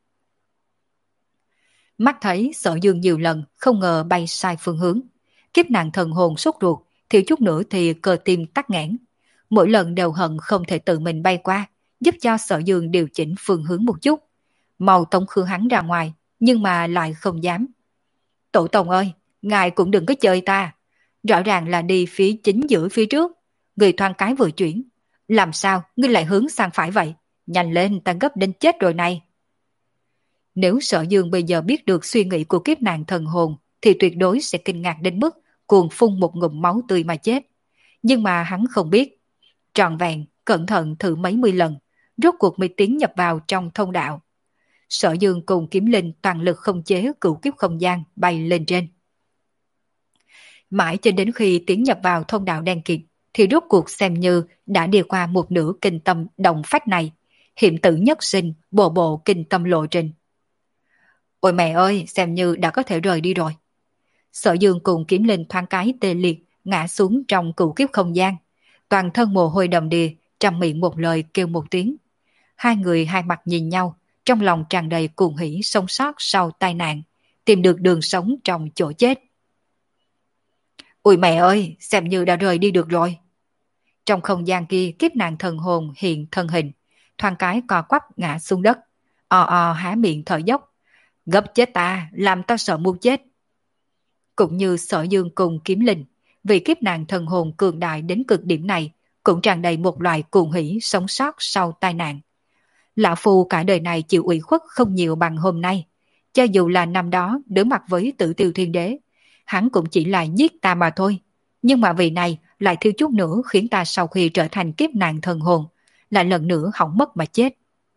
Mắt thấy Sở Dương nhiều lần không ngờ bay sai phương hướng. Kiếp nạn thần hồn sốt ruột, thiếu chút nữa thì cơ tim tắc nghẽn. Mỗi lần đều hận không thể tự mình bay qua, giúp cho Sở Dương điều chỉnh phương hướng một chút. Mau tống khứ hắn ra ngoài, nhưng mà lại không dám. Tổ tông ơi, ngài cũng đừng có chơi ta. Rõ ràng là đi phía chính giữa phía trước. Người thoáng cái vừa chuyển. Làm sao ngươi lại hướng sang phải vậy? Nhanh lên, ta gấp đến chết rồi này. Nếu Sở Dương bây giờ biết được suy nghĩ của kiếp nạn thần hồn thì tuyệt đối sẽ kinh ngạc đến mức cuồng phun một ngụm máu tươi mà chết. Nhưng mà hắn không biết. Trọn vẹn, cẩn thận thử mấy mươi lần, rốt cuộc mới tiến nhập vào trong thông đạo. Sở Dương cùng Kiếm Linh toàn lực không chế cửu kiếp không gian bay lên trên. Mãi cho đến khi tiến nhập vào thông đạo đen kịt thì rốt cuộc xem như đã đi qua một nửa kinh tâm động phách này. Hiểm tử nhất sinh, bộ bộ kinh tâm lộ trình. Ôi mẹ ơi, xem như đã có thể rời đi rồi. Sở Dương cùng Kiếm Linh thoáng cái tê liệt, ngã xuống trong cửu kiếp không gian. Toàn thân mồ hôi đầm đìa, trăm miệng một lời kêu một tiếng. Hai người hai mặt nhìn nhau, trong lòng tràn đầy cuồng hỉ sống sót sau tai nạn, tìm được đường sống trong chỗ chết. Ôi mẹ ơi, xem như đã rời đi được rồi. Trong không gian kia, kiếp nạn thần hồn hiện thân hình, thoáng cái co quắp ngã xuống đất, o o há miệng thở dốc. Gấp chết ta, làm ta sợ muốn chết. Cũng như Sở Dương cùng Kiếm Linh, vì kiếp nạn thần hồn cường đại đến cực điểm này cũng tràn đầy một loại cuồng hỉ sống sót sau tai nạn. Lão Phu cả đời này chịu ủy khuất không nhiều bằng hôm nay. Cho dù là năm đó đối mặt với Tử Tiêu Thiên Đế, hắn cũng chỉ là giết ta mà thôi. Nhưng mà vì này lại thiếu chút nữa khiến ta sau khi trở thành kiếp nạn thần hồn, lại lần nữa hỏng mất mà chết.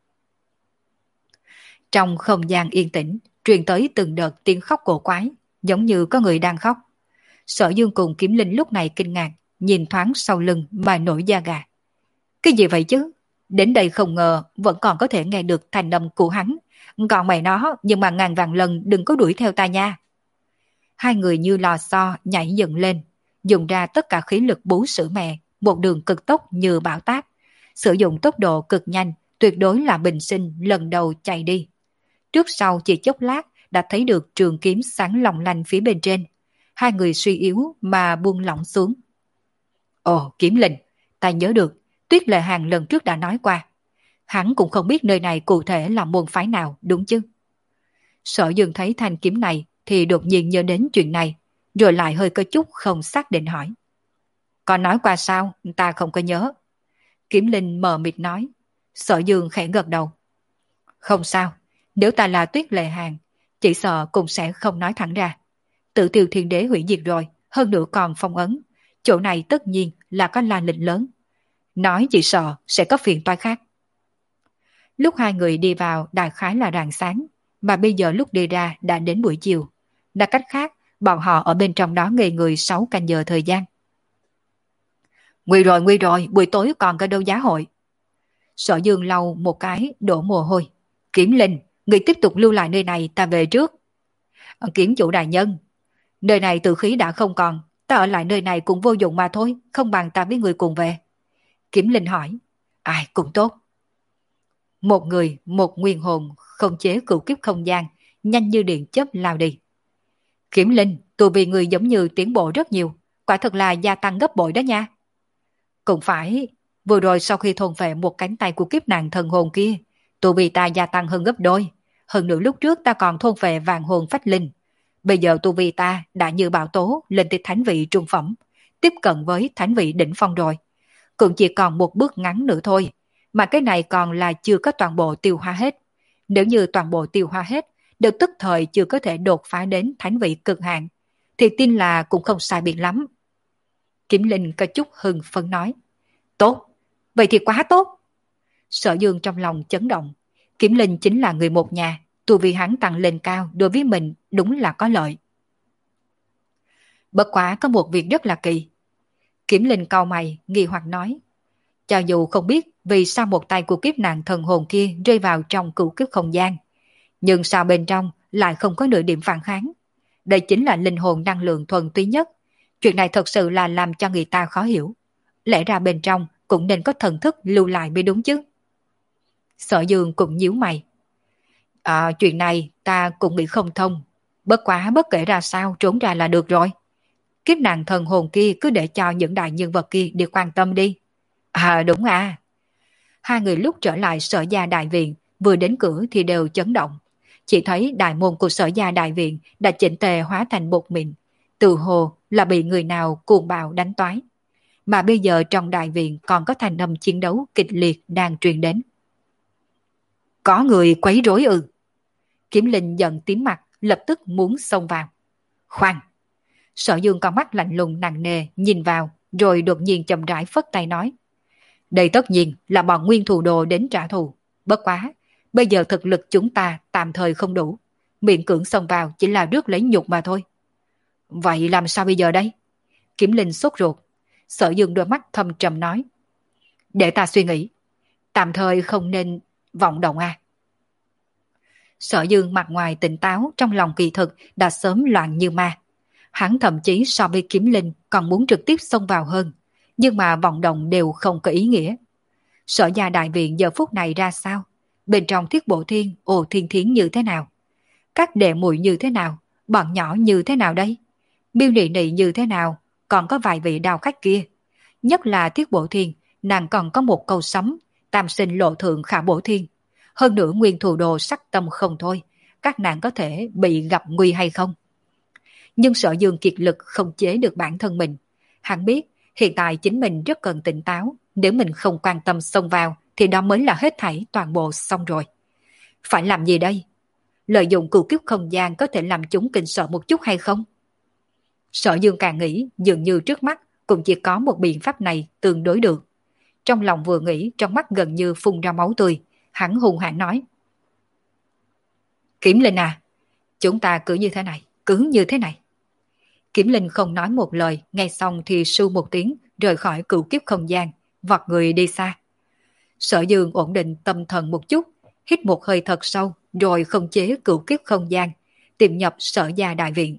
Trong không gian yên tĩnh, truyền tới từng đợt tiếng khóc cổ quái, giống như có người đang khóc. Sở Dương cùng Kiếm Linh lúc này kinh ngạc, nhìn thoáng sau lưng mà nổi da gà. Cái gì vậy chứ? Đến đây không ngờ vẫn còn có thể nghe được thành âm của hắn. Còn mày nó, nhưng mà ngàn vạn lần đừng có đuổi theo ta nha. Hai người như lò xo nhảy dựng lên, dùng ra tất cả khí lực bú sữa mẹ, một đường cực tốc như bão táp. Sử dụng tốc độ cực nhanh, tuyệt đối là bình sinh lần đầu chạy đi. Trước sau chỉ chốc lát đã thấy được trường kiếm sáng long lanh phía bên trên. Hai người suy yếu mà buông lỏng xuống. Ồ, Kiếm Linh, ta nhớ được, Tuyết Lệ Hàng lần trước đã nói qua. Hắn cũng không biết nơi này cụ thể là môn phái nào, đúng chứ? Sở Dương thấy thanh kiếm này thì đột nhiên nhớ đến chuyện này, rồi lại hơi có chút không xác định hỏi. Còn nói qua sao, ta không có nhớ. Kiếm Linh mờ mịt nói. Sở Dương khẽ gật đầu. Không sao, nếu ta là Tuyết Lệ Hàng, chỉ sợ cũng sẽ không nói thẳng ra. Tử Tiêu Thiên Đế hủy diệt rồi, hơn nữa còn phong ấn. Chỗ này tất nhiên là có la lịch lớn. Nói chỉ sợ sẽ có phiền toái khác. Lúc hai người đi vào đại khái là rạng sáng, mà bây giờ lúc đi ra đã đến buổi chiều. Nói cách khác, bọn họ ở bên trong đó ngây người sáu canh giờ thời gian. Nguy rồi, nguy rồi, buổi tối còn có đấu giá hội. Sở Dương lau một cái, đổ mồ hôi. Kiếm Linh, người tiếp tục lưu lại nơi này, ta về trước. Kiếm chủ đại nhân, nơi này từ khí đã không còn, ta ở lại nơi này cũng vô dụng mà thôi, không bằng ta với người cùng về. Kiếm Linh hỏi. Ai cũng tốt. Một người, một nguyên hồn, không chế cửu kiếp không gian, nhanh như điện chớp lao đi. Kiếm Linh, tu vi người giống như tiến bộ rất nhiều, quả thật là gia tăng gấp bội đó nha. Cũng phải, vừa rồi sau khi thôn phệ một cánh tay của kiếp nạn thần hồn kia, tu vi ta gia tăng hơn gấp đôi. Hơn nữa lúc trước ta còn thôn phệ vàng hồn phách linh. Bây giờ tu vi ta đã như bão tố lên tới thánh vị trung phẩm, tiếp cận với thánh vị đỉnh phong rồi. Cũng chỉ còn một bước ngắn nữa thôi, mà cái này còn là chưa có toàn bộ tiêu hóa hết. Nếu như toàn bộ tiêu hóa hết, đều tức thời chưa có thể đột phá đến thánh vị cực hạn, thì tin là cũng không sai biệt lắm. Kiếm Linh có chút hưng phấn nói. Tốt, vậy thì quá tốt. Sở Dương trong lòng chấn động. Kiếm Linh chính là người một nhà, tu vi hắn tăng lên cao đối với mình đúng là có lợi. Bất quá có một việc rất là kỳ. Kiếm Linh cau mày, nghi hoặc nói. Cho dù không biết vì sao một tay của kiếp nạn thần hồn kia rơi vào trong cửu kiếp không gian, nhưng sao bên trong lại không có nửa điểm phản kháng. Đây chính là linh hồn năng lượng thuần túy nhất. Chuyện này thật sự là làm cho người ta khó hiểu. Lẽ ra bên trong cũng nên có thần thức lưu lại mới đúng chứ. Sở Dương cũng nhíu mày. À, chuyện này ta cũng nghĩ không thông. Bất quá bất kể ra sao trốn ra là được rồi. Kiếp nạn thần hồn kia cứ để cho những đại nhân vật kia đi quan tâm đi. À đúng à. Hai người lúc trở lại Sở Gia Đại Viện, vừa đến cửa thì đều chấn động. Chỉ thấy đại môn của Sở Gia Đại Viện đã chỉnh tề hóa thành bột mịn, từ hồ là bị người nào cuồng bạo đánh toái. Mà bây giờ trong đại viện còn có thành âm chiến đấu kịch liệt đang truyền đến. Có người quấy rối ư? Kiếm Linh giận tím mặt, lập tức muốn xông vào. Khoan! Sở Dương con mắt lạnh lùng nặng nề nhìn vào, rồi đột nhiên chậm rãi phất tay nói. Đây tất nhiên là bọn nguyên thù đồ đến trả thù. Bất quá, bây giờ thực lực chúng ta tạm thời không đủ. Miễn cưỡng xông vào chỉ là rước lấy nhục mà thôi. Vậy làm sao bây giờ đây? Kiếm Linh sốt ruột. Sở Dương đôi mắt thâm trầm nói. Để ta suy nghĩ. Tạm thời không nên vọng động à. Sở Dương mặt ngoài tỉnh táo, trong lòng kỳ thực đã sớm loạn như ma. Hắn thậm chí so với Kiếm Linh còn muốn trực tiếp xông vào hơn. Nhưng mà vọng động đều không có ý nghĩa. Sở Gia Đại Viện giờ phút này ra sao? Bên trong Thiết Bộ Thiên, Ồ Thiên Thiến như thế nào? Các đệ muội như thế nào? Bọn nhỏ như thế nào đây? Miêu Nị Nị như thế nào? Còn có vài vị đào khách kia. Nhất là Thiết Bộ Thiên, nàng còn có một câu sấm, tam sinh lộ thượng khả bổ thiên. Hơn nữa nguyên thủ đồ sắc tâm không thôi, các nàng có thể bị gặp nguy hay không? Nhưng Sở Dương kiệt lực không chế được bản thân mình. Hắn biết hiện tại chính mình rất cần tỉnh táo, nếu mình không quan tâm xông vào thì đó mới là hết thảy toàn bộ xong rồi. Phải làm gì đây? Lợi dụng cửu kiếp không gian có thể làm chúng kinh sợ một chút hay không? Sở Dương càng nghĩ dường như trước mắt cũng chỉ có một biện pháp này tương đối được. Trong lòng vừa nghĩ, trong mắt gần như phun ra máu tươi, hắn hùng hãn nói. Kiếm Linh à, chúng ta cứ như thế này, cứ như thế này. Kiếm Linh không nói một lời, nghe xong thì su một tiếng, rời khỏi cửu kiếp không gian, vọt người đi xa. Sở Dương ổn định tâm thần một chút, hít một hơi thật sâu, rồi không chế cửu kiếp không gian, tìm nhập Sở Gia Đại Viện.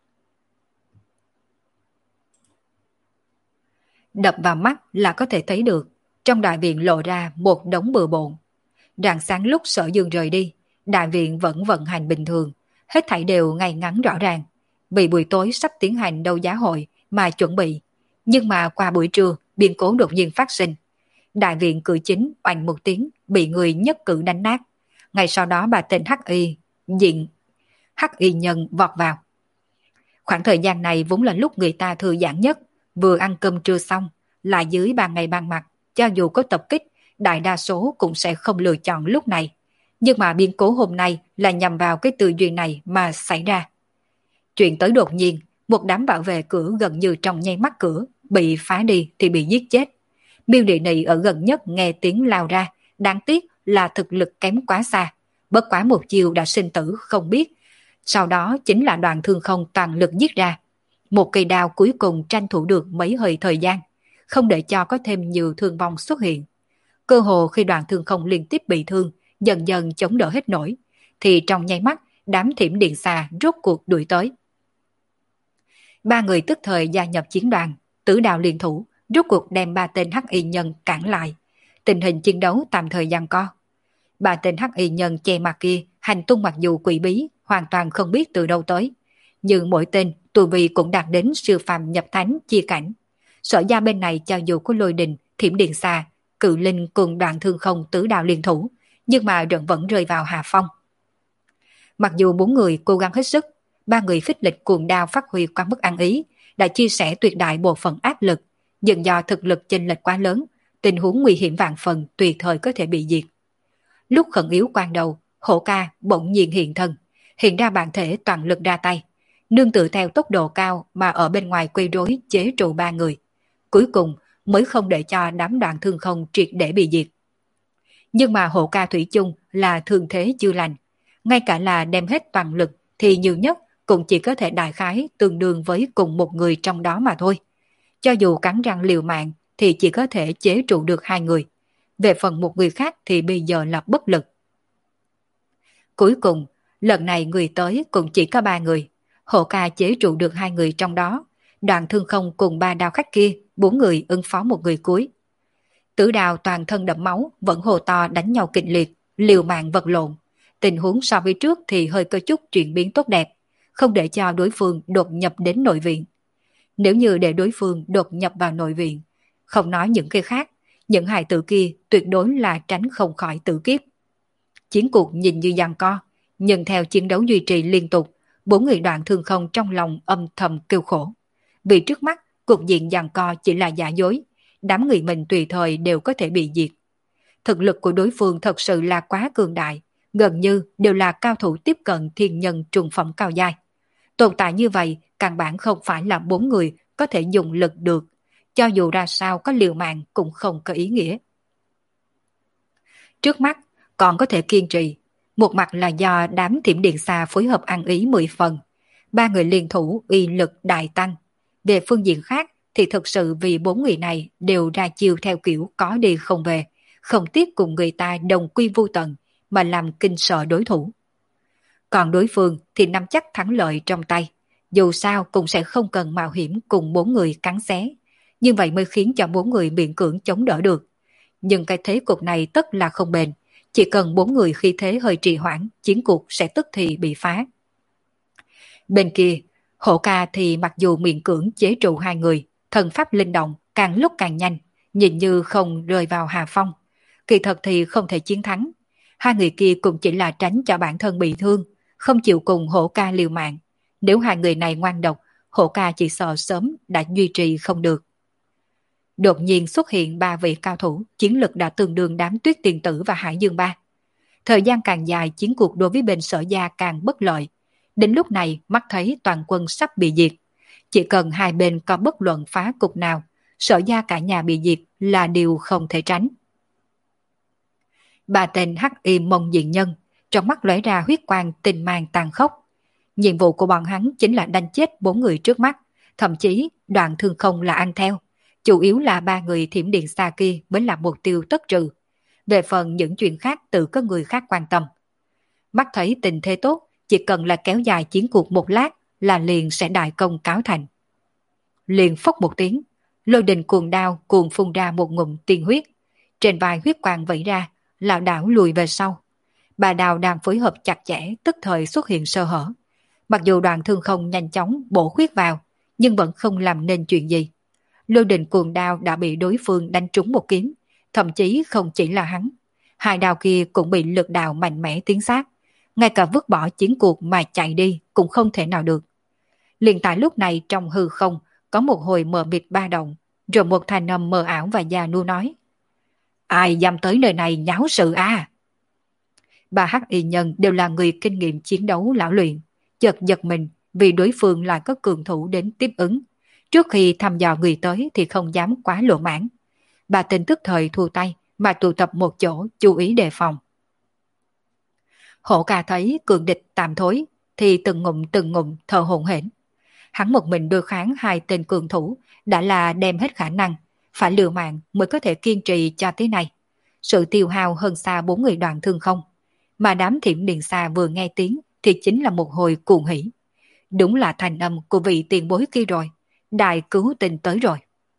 Đập vào mắt là có thể thấy được, trong đại viện lộ ra một đống bừa bộn. Rạng sáng lúc Sở Dương rời đi, đại viện vẫn vận hành bình thường, hết thảy đều ngay ngắn rõ ràng. Vì buổi tối sắp tiến hành đấu giá hội mà chuẩn bị, nhưng mà qua buổi trưa, biến cố đột nhiên phát sinh. Đại viện cửa chính oanh một tiếng bị người nhất cử đánh nát. Ngay sau đó bà tên Hắc Y, diện Hắc Y nhân vọt vào. Khoảng thời gian này vốn là lúc người ta thư giãn nhất, vừa ăn cơm trưa xong, lại dưới ban ngày ban mặt, cho dù có tập kích, đại đa số cũng sẽ không lựa chọn lúc này. Nhưng mà biến cố hôm nay là nhằm vào cái tư duy này mà xảy ra. Chuyện tới đột nhiên, một đám bảo vệ cửa gần như trong nháy mắt cửa, bị phá đi thì bị giết chết. Miêu Nị Nị ở gần nhất nghe tiếng lao ra, đáng tiếc là thực lực kém quá xa. Bất quá một chiều đã sinh tử không biết. Sau đó chính là Đoàn Thương Không toàn lực giết ra. Một cây đao cuối cùng tranh thủ được mấy hơi thời gian, không để cho có thêm nhiều thương vong xuất hiện. Cơ hồ khi Đoàn Thương Không liên tiếp bị thương, dần dần chống đỡ hết nổi, thì trong nháy mắt đám thiểm điện xà rốt cuộc đuổi tới. Ba người tức thời gia nhập chiến đoàn, tứ đạo liên thủ, rốt cuộc đem ba tên Hắc Y nhân cản lại. Tình hình chiến đấu tạm thời giằng co. Ba tên Hắc Y nhân che mặt kia hành tung mặc dù quỷ bí, hoàn toàn không biết từ đâu tới, nhưng mỗi tên tu vi cũng đạt đến siêu phàm nhập thánh chia cảnh. Sở Gia bên này cho dù có Lôi Đình, Thiểm Điện Xà, Cự Linh cùng Đoạn Thương Không tứ đạo liên thủ, nhưng mà vẫn vẫn rơi vào hạ phong. Mặc dù bốn người cố gắng hết sức, ba người phích lịch cuồng đao phát huy quá mức ăn ý, đã chia sẻ tuyệt đại bộ phận áp lực, nhưng do thực lực chênh lệch quá lớn, tình huống nguy hiểm vạn phần tùy thời có thể bị diệt. Lúc khẩn yếu quan đầu, Hổ Ca bỗng nhiên hiện thân, hiện ra bản thể toàn lực ra tay, nương tựa theo tốc độ cao mà ở bên ngoài quấy rối chế trụ ba người, cuối cùng mới không để cho đám Đoạn Thương Không triệt để bị diệt. Nhưng mà Hổ Ca thủy chung là thương thế chưa lành, ngay cả là đem hết toàn lực thì nhiều nhất cũng chỉ có thể đại khái tương đương với cùng một người trong đó mà thôi. Cho dù cắn răng liều mạng thì chỉ có thể chế trụ được hai người. Về phần một người khác thì bây giờ là bất lực. Cuối cùng, lần này người tới cũng chỉ có ba người. Hổ ca chế trụ được hai người trong đó. Đoạn Thương Không cùng ba đao khách kia, bốn người ứng phó một người cuối. Tử Đào toàn thân đẫm máu, vẫn hồ to đánh nhau kịch liệt, liều mạng vật lộn. Tình huống so với trước thì hơi có chút chuyển biến tốt đẹp, không để cho đối phương đột nhập đến nội viện. Nếu như để đối phương đột nhập vào nội viện, không nói những cái khác, những hài tử kia tuyệt đối là tránh không khỏi tử kiếp. Chiến cuộc nhìn như giằng co, nhưng theo chiến đấu duy trì liên tục, bốn người Đoạn Thương Không trong lòng âm thầm kêu khổ. Vì trước mắt, cuộc diện giằng co chỉ là giả dối, đám người mình tùy thời đều có thể bị diệt. Thực lực của đối phương thật sự là quá cường đại, gần như đều là cao thủ tiếp cận thiên nhân trùng phẩm cao giai. Tồn tại như vậy, căn bản không phải là bốn người có thể dùng lực được, cho dù ra sao có liều mạng cũng không có ý nghĩa. Trước mắt, còn có thể kiên trì, một mặt là do đám Thiểm Điện Xa phối hợp ăn ý mười phần, ba người liên thủ uy lực đại tăng. Về phương diện khác thì thực sự vì bốn người này đều ra chiêu theo kiểu có đi không về, không tiếc cùng người ta đồng quy vu tận mà làm kinh sợ đối thủ. Còn đối phương thì nắm chắc thắng lợi trong tay, dù sao cũng sẽ không cần mạo hiểm cùng bốn người cắn xé, như vậy mới khiến cho bốn người miễn cưỡng chống đỡ được. Nhưng cái thế cục này tất là không bền, chỉ cần bốn người khi thế hơi trì hoãn, chiến cuộc sẽ tức thì bị phá. Bên kia, Hổ ca thì mặc dù miễn cưỡng chế trụ hai người, thần pháp linh động, càng lúc càng nhanh, nhìn như không rơi vào hạ phong. Kỳ thật thì không thể chiến thắng. Hai người kia cũng chỉ là tránh cho bản thân bị thương, không chịu cùng Hổ ca liều mạng. Nếu hai người này ngoan độc, Hổ ca chỉ sợ sớm đã duy trì không được. Đột nhiên xuất hiện ba vị cao thủ, chiến lực đã tương đương đám Tuyết Tiền Tử và Hải Dương Ba. Thời gian càng dài, chiến cuộc đối với bên Sở Gia càng bất lợi. Đến lúc này, mắt thấy toàn quân sắp bị diệt. Chỉ cần hai bên có bất luận phá cục nào, Sở Gia cả nhà bị diệt là điều không thể tránh. Ba tên hắc y mông diện nhân, trong mắt lóe ra huyết quang tình mang tàn khốc. Nhiệm vụ của bọn hắn chính là đánh chết bốn người trước mắt, thậm chí Đoạn Thương Không là ăn theo. Chủ yếu là ba người Thiểm Điện Xa kia mới là mục tiêu tất trừ. Về phần những chuyện khác tự có người khác quan tâm. Mắt thấy tình thế tốt, chỉ cần là kéo dài chiến cuộc một lát là liền sẽ đại công cáo thành. Liền phốc một tiếng, Lôi Đình cuồng đao cuồng phun ra một ngụm tiên huyết. Trên vai huyết quang vẩy ra, lão đảo lùi về sau. Bà đào đang phối hợp chặt chẽ tức thời xuất hiện sơ hở. Mặc dù Đoạn Thương Không nhanh chóng bổ khuyết vào, nhưng vẫn không làm nên chuyện gì. Lôi Đình cuồng đao đã bị đối phương đánh trúng một kiếm, thậm chí không chỉ là hắn. Hai đao kia cũng bị lực đạo mạnh mẽ tiến sát. Ngay cả vứt bỏ chiến cuộc mà chạy đi cũng không thể nào được. Liền tại lúc này trong hư không có một hồi mờ mịt ba động, rồi một thanh âm mờ ảo và già nua nói: Ai dám tới nơi này nháo sự à? Ba hắc y nhân đều là người kinh nghiệm chiến đấu lão luyện, chợt giật mình vì đối phương lại có cường thủ đến tiếp ứng. Trước khi thăm dò người tới thì không dám quá lộ mãn. Bà tin tức thời thu tay mà tụ tập một chỗ chú ý đề phòng. Hổ ca thấy cường địch tạm thối thì từng ngụm từng ngụm thở hổn hển. Hắn một mình đối kháng hai tên cường thủ đã là đem hết khả năng, phải liều mạng mới có thể kiên trì cho thế này. Sự tiêu hao hơn xa bốn người Đoạn Thương Không, mà đám Thiểm Điện Xa vừa nghe tiếng thì chính là một hồi cuồng hỉ. Đúng là thành âm của vị tiền bối kia rồi, đại cứu tình tới rồi.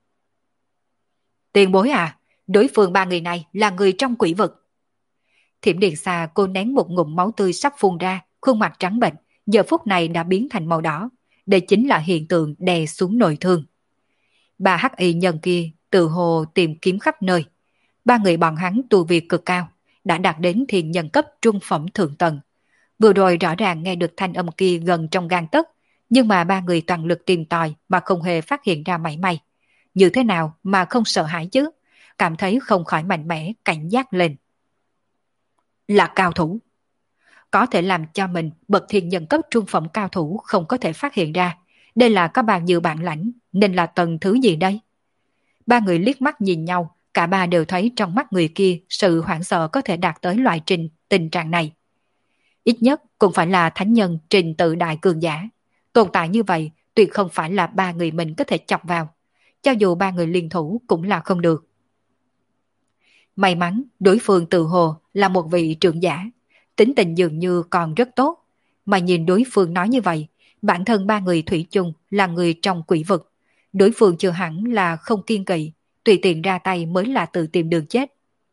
Tiền bối à, đối phương ba người này là người trong quỷ vực. Thiểm Điện Xa cô nén một ngụm máu tươi sắp phun ra, khuôn mặt trắng bệch, giờ phút này đã biến thành màu đỏ. Đây chính là hiện tượng đè xuống nội thương. Ba hắc y nhân kia tự hồ tìm kiếm khắp nơi. Ba người bọn hắn tu vi cực cao, đã đạt đến thiên nhân cấp trung phẩm thượng tầng. Vừa rồi rõ ràng nghe được thanh âm kia gần trong gang tấc, nhưng mà ba người toàn lực tìm tòi mà không hề phát hiện ra mảy may. Như thế nào mà không sợ hãi chứ? Cảm thấy không khỏi mạnh mẽ, cảnh giác lên. Là cao thủ. Có thể làm cho mình bậc thiên nhân cấp trung phẩm cao thủ không có thể phát hiện ra. Đây là có bao nhiêu bản lãnh, nên là tầng thứ gì đây? Ba người liếc mắt nhìn nhau, cả ba đều thấy trong mắt người kia sự hoảng sợ có thể đạt tới loại trình tình trạng này. Ít nhất cũng phải là thánh nhân trình tự đại cường giả. Tồn tại như vậy tuyệt không phải là ba người mình có thể chọc vào. cho dù ba người liên thủ cũng là không được. May mắn đối phương tự hồ là một vị trưởng giả, tính tình dường như còn rất tốt, mà nhìn đối phương nói như vậy, bản thân ba người thủy chung là người trong quỷ vực, đối phương chưa hẳn là không kiên kỵ, tùy tiện ra tay mới là tự tìm đường chết.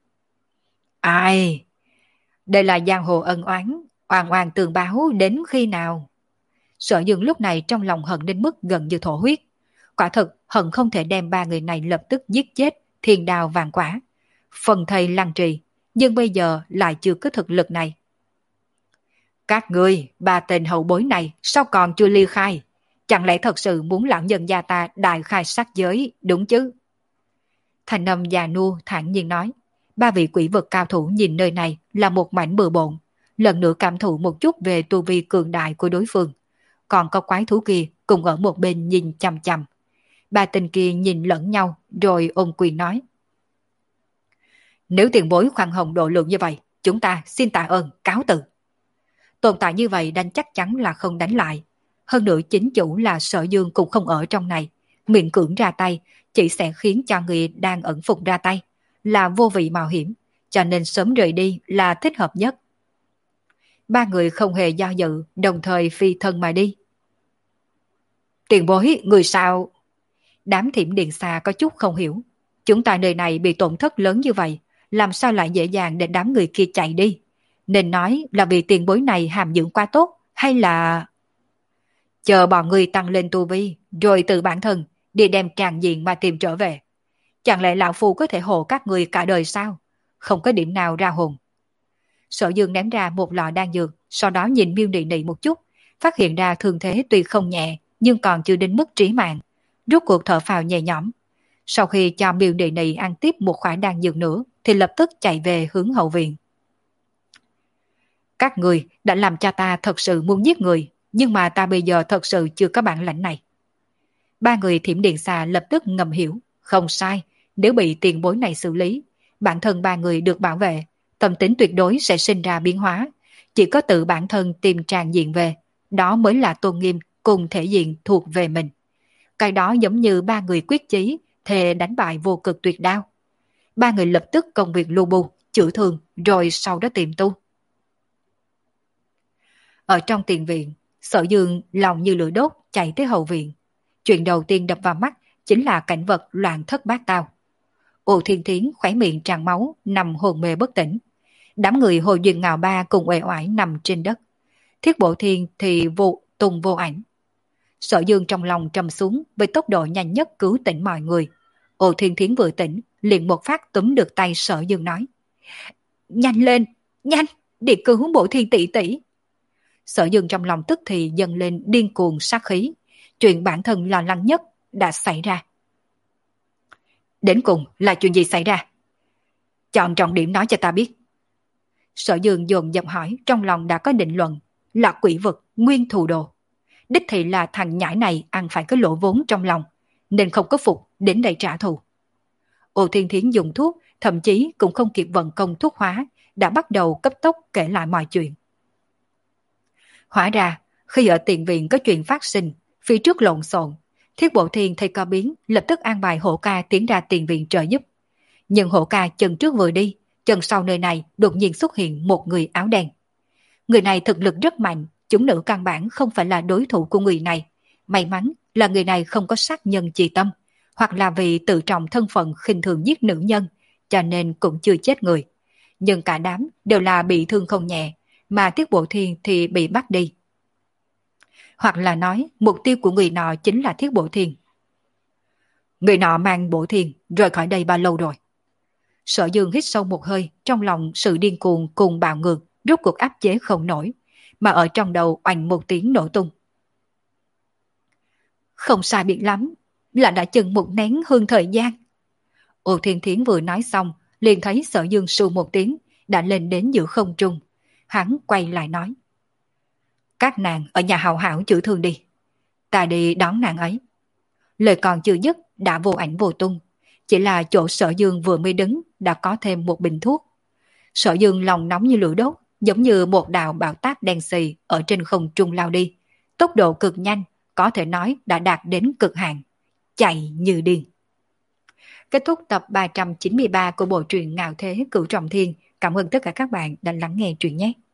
Ai? Đây là giang hồ ân oán, oan oan tường báo đến khi nào? Sở Dương lúc này trong lòng hận đến mức gần như thổ huyết. Quả thực hận không thể đem ba người này lập tức giết chết, thiên đào vạn quả. Phần thầy lăng trì, nhưng bây giờ lại chưa có thực lực này. Các ngươi, ba tên hậu bối này sao còn chưa ly khai? Chẳng lẽ thật sự muốn lão nhân gia ta đại khai sát giới, đúng chứ? Thành âm già nua thản nhiên nói. Ba vị quỷ vực cao thủ nhìn nơi này là một mảnh bừa bộn, lần nữa cảm thụ một chút về tu vi cường đại của đối phương. Còn có quái thú kia cùng ở một bên nhìn chằm chằm. Ba tên kia nhìn lẫn nhau rồi ôm quyền nói. Nếu tiền bối khoan hồng độ lượng như vậy, chúng ta xin tạ ơn, cáo từ. Tồn tại như vậy đánh chắc chắn là không đánh lại. Hơn nữa chính chủ là Sở Dương cũng không ở trong này. Miệng cưỡng ra tay chỉ sẽ khiến cho người đang ẩn phục ra tay, là vô vị mạo hiểm, cho nên sớm rời đi là thích hợp nhất. Ba người không hề do dự, đồng thời phi thân mà đi. Tiền bối, người sao? Đám thiểm điện xa có chút không hiểu. Chúng ta nơi này bị tổn thất lớn như vậy, làm sao lại dễ dàng để đám người kia chạy đi? Nên nói là vì tiền bối này hàm dưỡng quá tốt, hay là... Chờ bọn người tăng lên tu vi, rồi từ bản thân đi đem tràng diện mà tìm trở về. Chẳng lẽ lão phu có thể hộ các người cả đời sao? Không có điểm nào ra hồn. Sở Dương ném ra một lọ đan dược, sau đó nhìn Miêu Nị Nị một chút, phát hiện ra thương thế tuy không nhẹ, nhưng còn chưa đến mức trí mạng. Rốt cuộc thở phào nhẹ nhõm. Sau khi cho Miêu Nị Nị ăn tiếp một khoản đan dược nữa, thì lập tức chạy về hướng hậu viện. Các người đã làm cho ta thật sự muốn giết người, nhưng mà ta bây giờ thật sự chưa có bản lãnh này. Ba người thiểm điện xà lập tức ngầm hiểu, không sai, nếu bị tiền bối này xử lý, bản thân ba người được bảo vệ, tâm tính tuyệt đối sẽ sinh ra biến hóa, chỉ có tự bản thân tìm tràng diện về, đó mới là tôn nghiêm cùng thể diện thuộc về mình. Cái đó giống như ba người quyết chí, thề đánh bại vô cực tuyệt đao. Ba người lập tức công việc lu bu, chữa thương, rồi sau đó tìm tu. Ở trong tiền viện, Sở Dương lòng như lửa đốt chạy tới hậu viện. Chuyện đầu tiên đập vào mắt chính là cảnh vật loạn thất bát tao. Ô Thiên Thiến khóe miệng tràn máu, nằm hồn mê bất tỉnh. Đám người Hồ Duyên Ngào Ba cùng uể oải nằm trên đất. Thiết Bộ Thiên thì vô tung vô ảnh. Sở Dương trong lòng trầm xuống, với tốc độ nhanh nhất cứu tỉnh mọi người. Ô Thiên Thiến vừa tỉnh, liền một phát túm được tay Sở Dương nói. Nhanh lên, nhanh, đi cứu Bộ Thiên tỷ tỷ. Sở Dương trong lòng tức thì dâng lên điên cuồng sát khí. Chuyện bản thân lo lắng nhất đã xảy ra. Đến cùng là chuyện gì xảy ra? Chọn trọng điểm nói cho ta biết. Sở Dương dồn dập hỏi, trong lòng đã có định luận, là quỷ vực nguyên thù đồ. Đích thị là thằng nhãi này ăn phải cái lỗ vốn trong lòng, nên không có phục đến đây trả thù. Ô Thiên Thiến dùng thuốc, thậm chí cũng không kịp vận công thuốc hóa, đã bắt đầu cấp tốc kể lại mọi chuyện. Hóa ra, khi ở tiền viện có chuyện phát sinh, phía trước lộn xộn, Thiết Bộ Thiên thấy có biến, lập tức an bài Hổ Ca tiến ra tiền viện trợ giúp. Nhưng Hổ Ca chân trước vừa đi, chân sau nơi này đột nhiên xuất hiện một người áo đen. Người này thực lực rất mạnh, chúng nữ căn bản không phải là đối thủ của người này. May mắn là người này không có sát nhân chi tâm, hoặc là vì tự trọng thân phận khinh thường giết nữ nhân, cho nên cũng chưa chết người. Nhưng cả đám đều là bị thương không nhẹ, mà Thiết Bộ Thiên thì bị bắt đi. Hoặc là nói mục tiêu của người nọ chính là Thiết Bộ Thiên. Người nọ mang Bộ Thiên rời khỏi đây bao lâu rồi? Sở Dương hít sâu một hơi, trong lòng sự điên cuồng cùng bạo ngược rốt cuộc áp chế không nổi, mà ở trong đầu oanh một tiếng nổ tung. Không sai biệt lắm, là đã chừng một nén hương thời gian. Ô Thiên Thiến vừa nói xong, liền thấy Sở Dương sù một tiếng, đã lên đến giữa không trung. Hắn quay lại nói. Các nàng ở nhà hào hảo chữa thương đi. Ta đi đón nàng ấy. Lời còn chưa dứt đã vô ảnh vô tung. Chỉ là chỗ Sở Dương vừa mới đứng đã có thêm một bình thuốc. Sở Dương lòng nóng như lửa đốt, giống như một đạo bão táp đen xì ở trên không trung lao đi. Tốc độ cực nhanh, có thể nói đã đạt đến cực hạn. Chạy như điên. kết thúc tập ba trăm chín mươi ba của bộ truyện Ngạo Thế Cửu Trọng Thiên. Cảm ơn tất cả các bạn đã lắng nghe truyện nhé.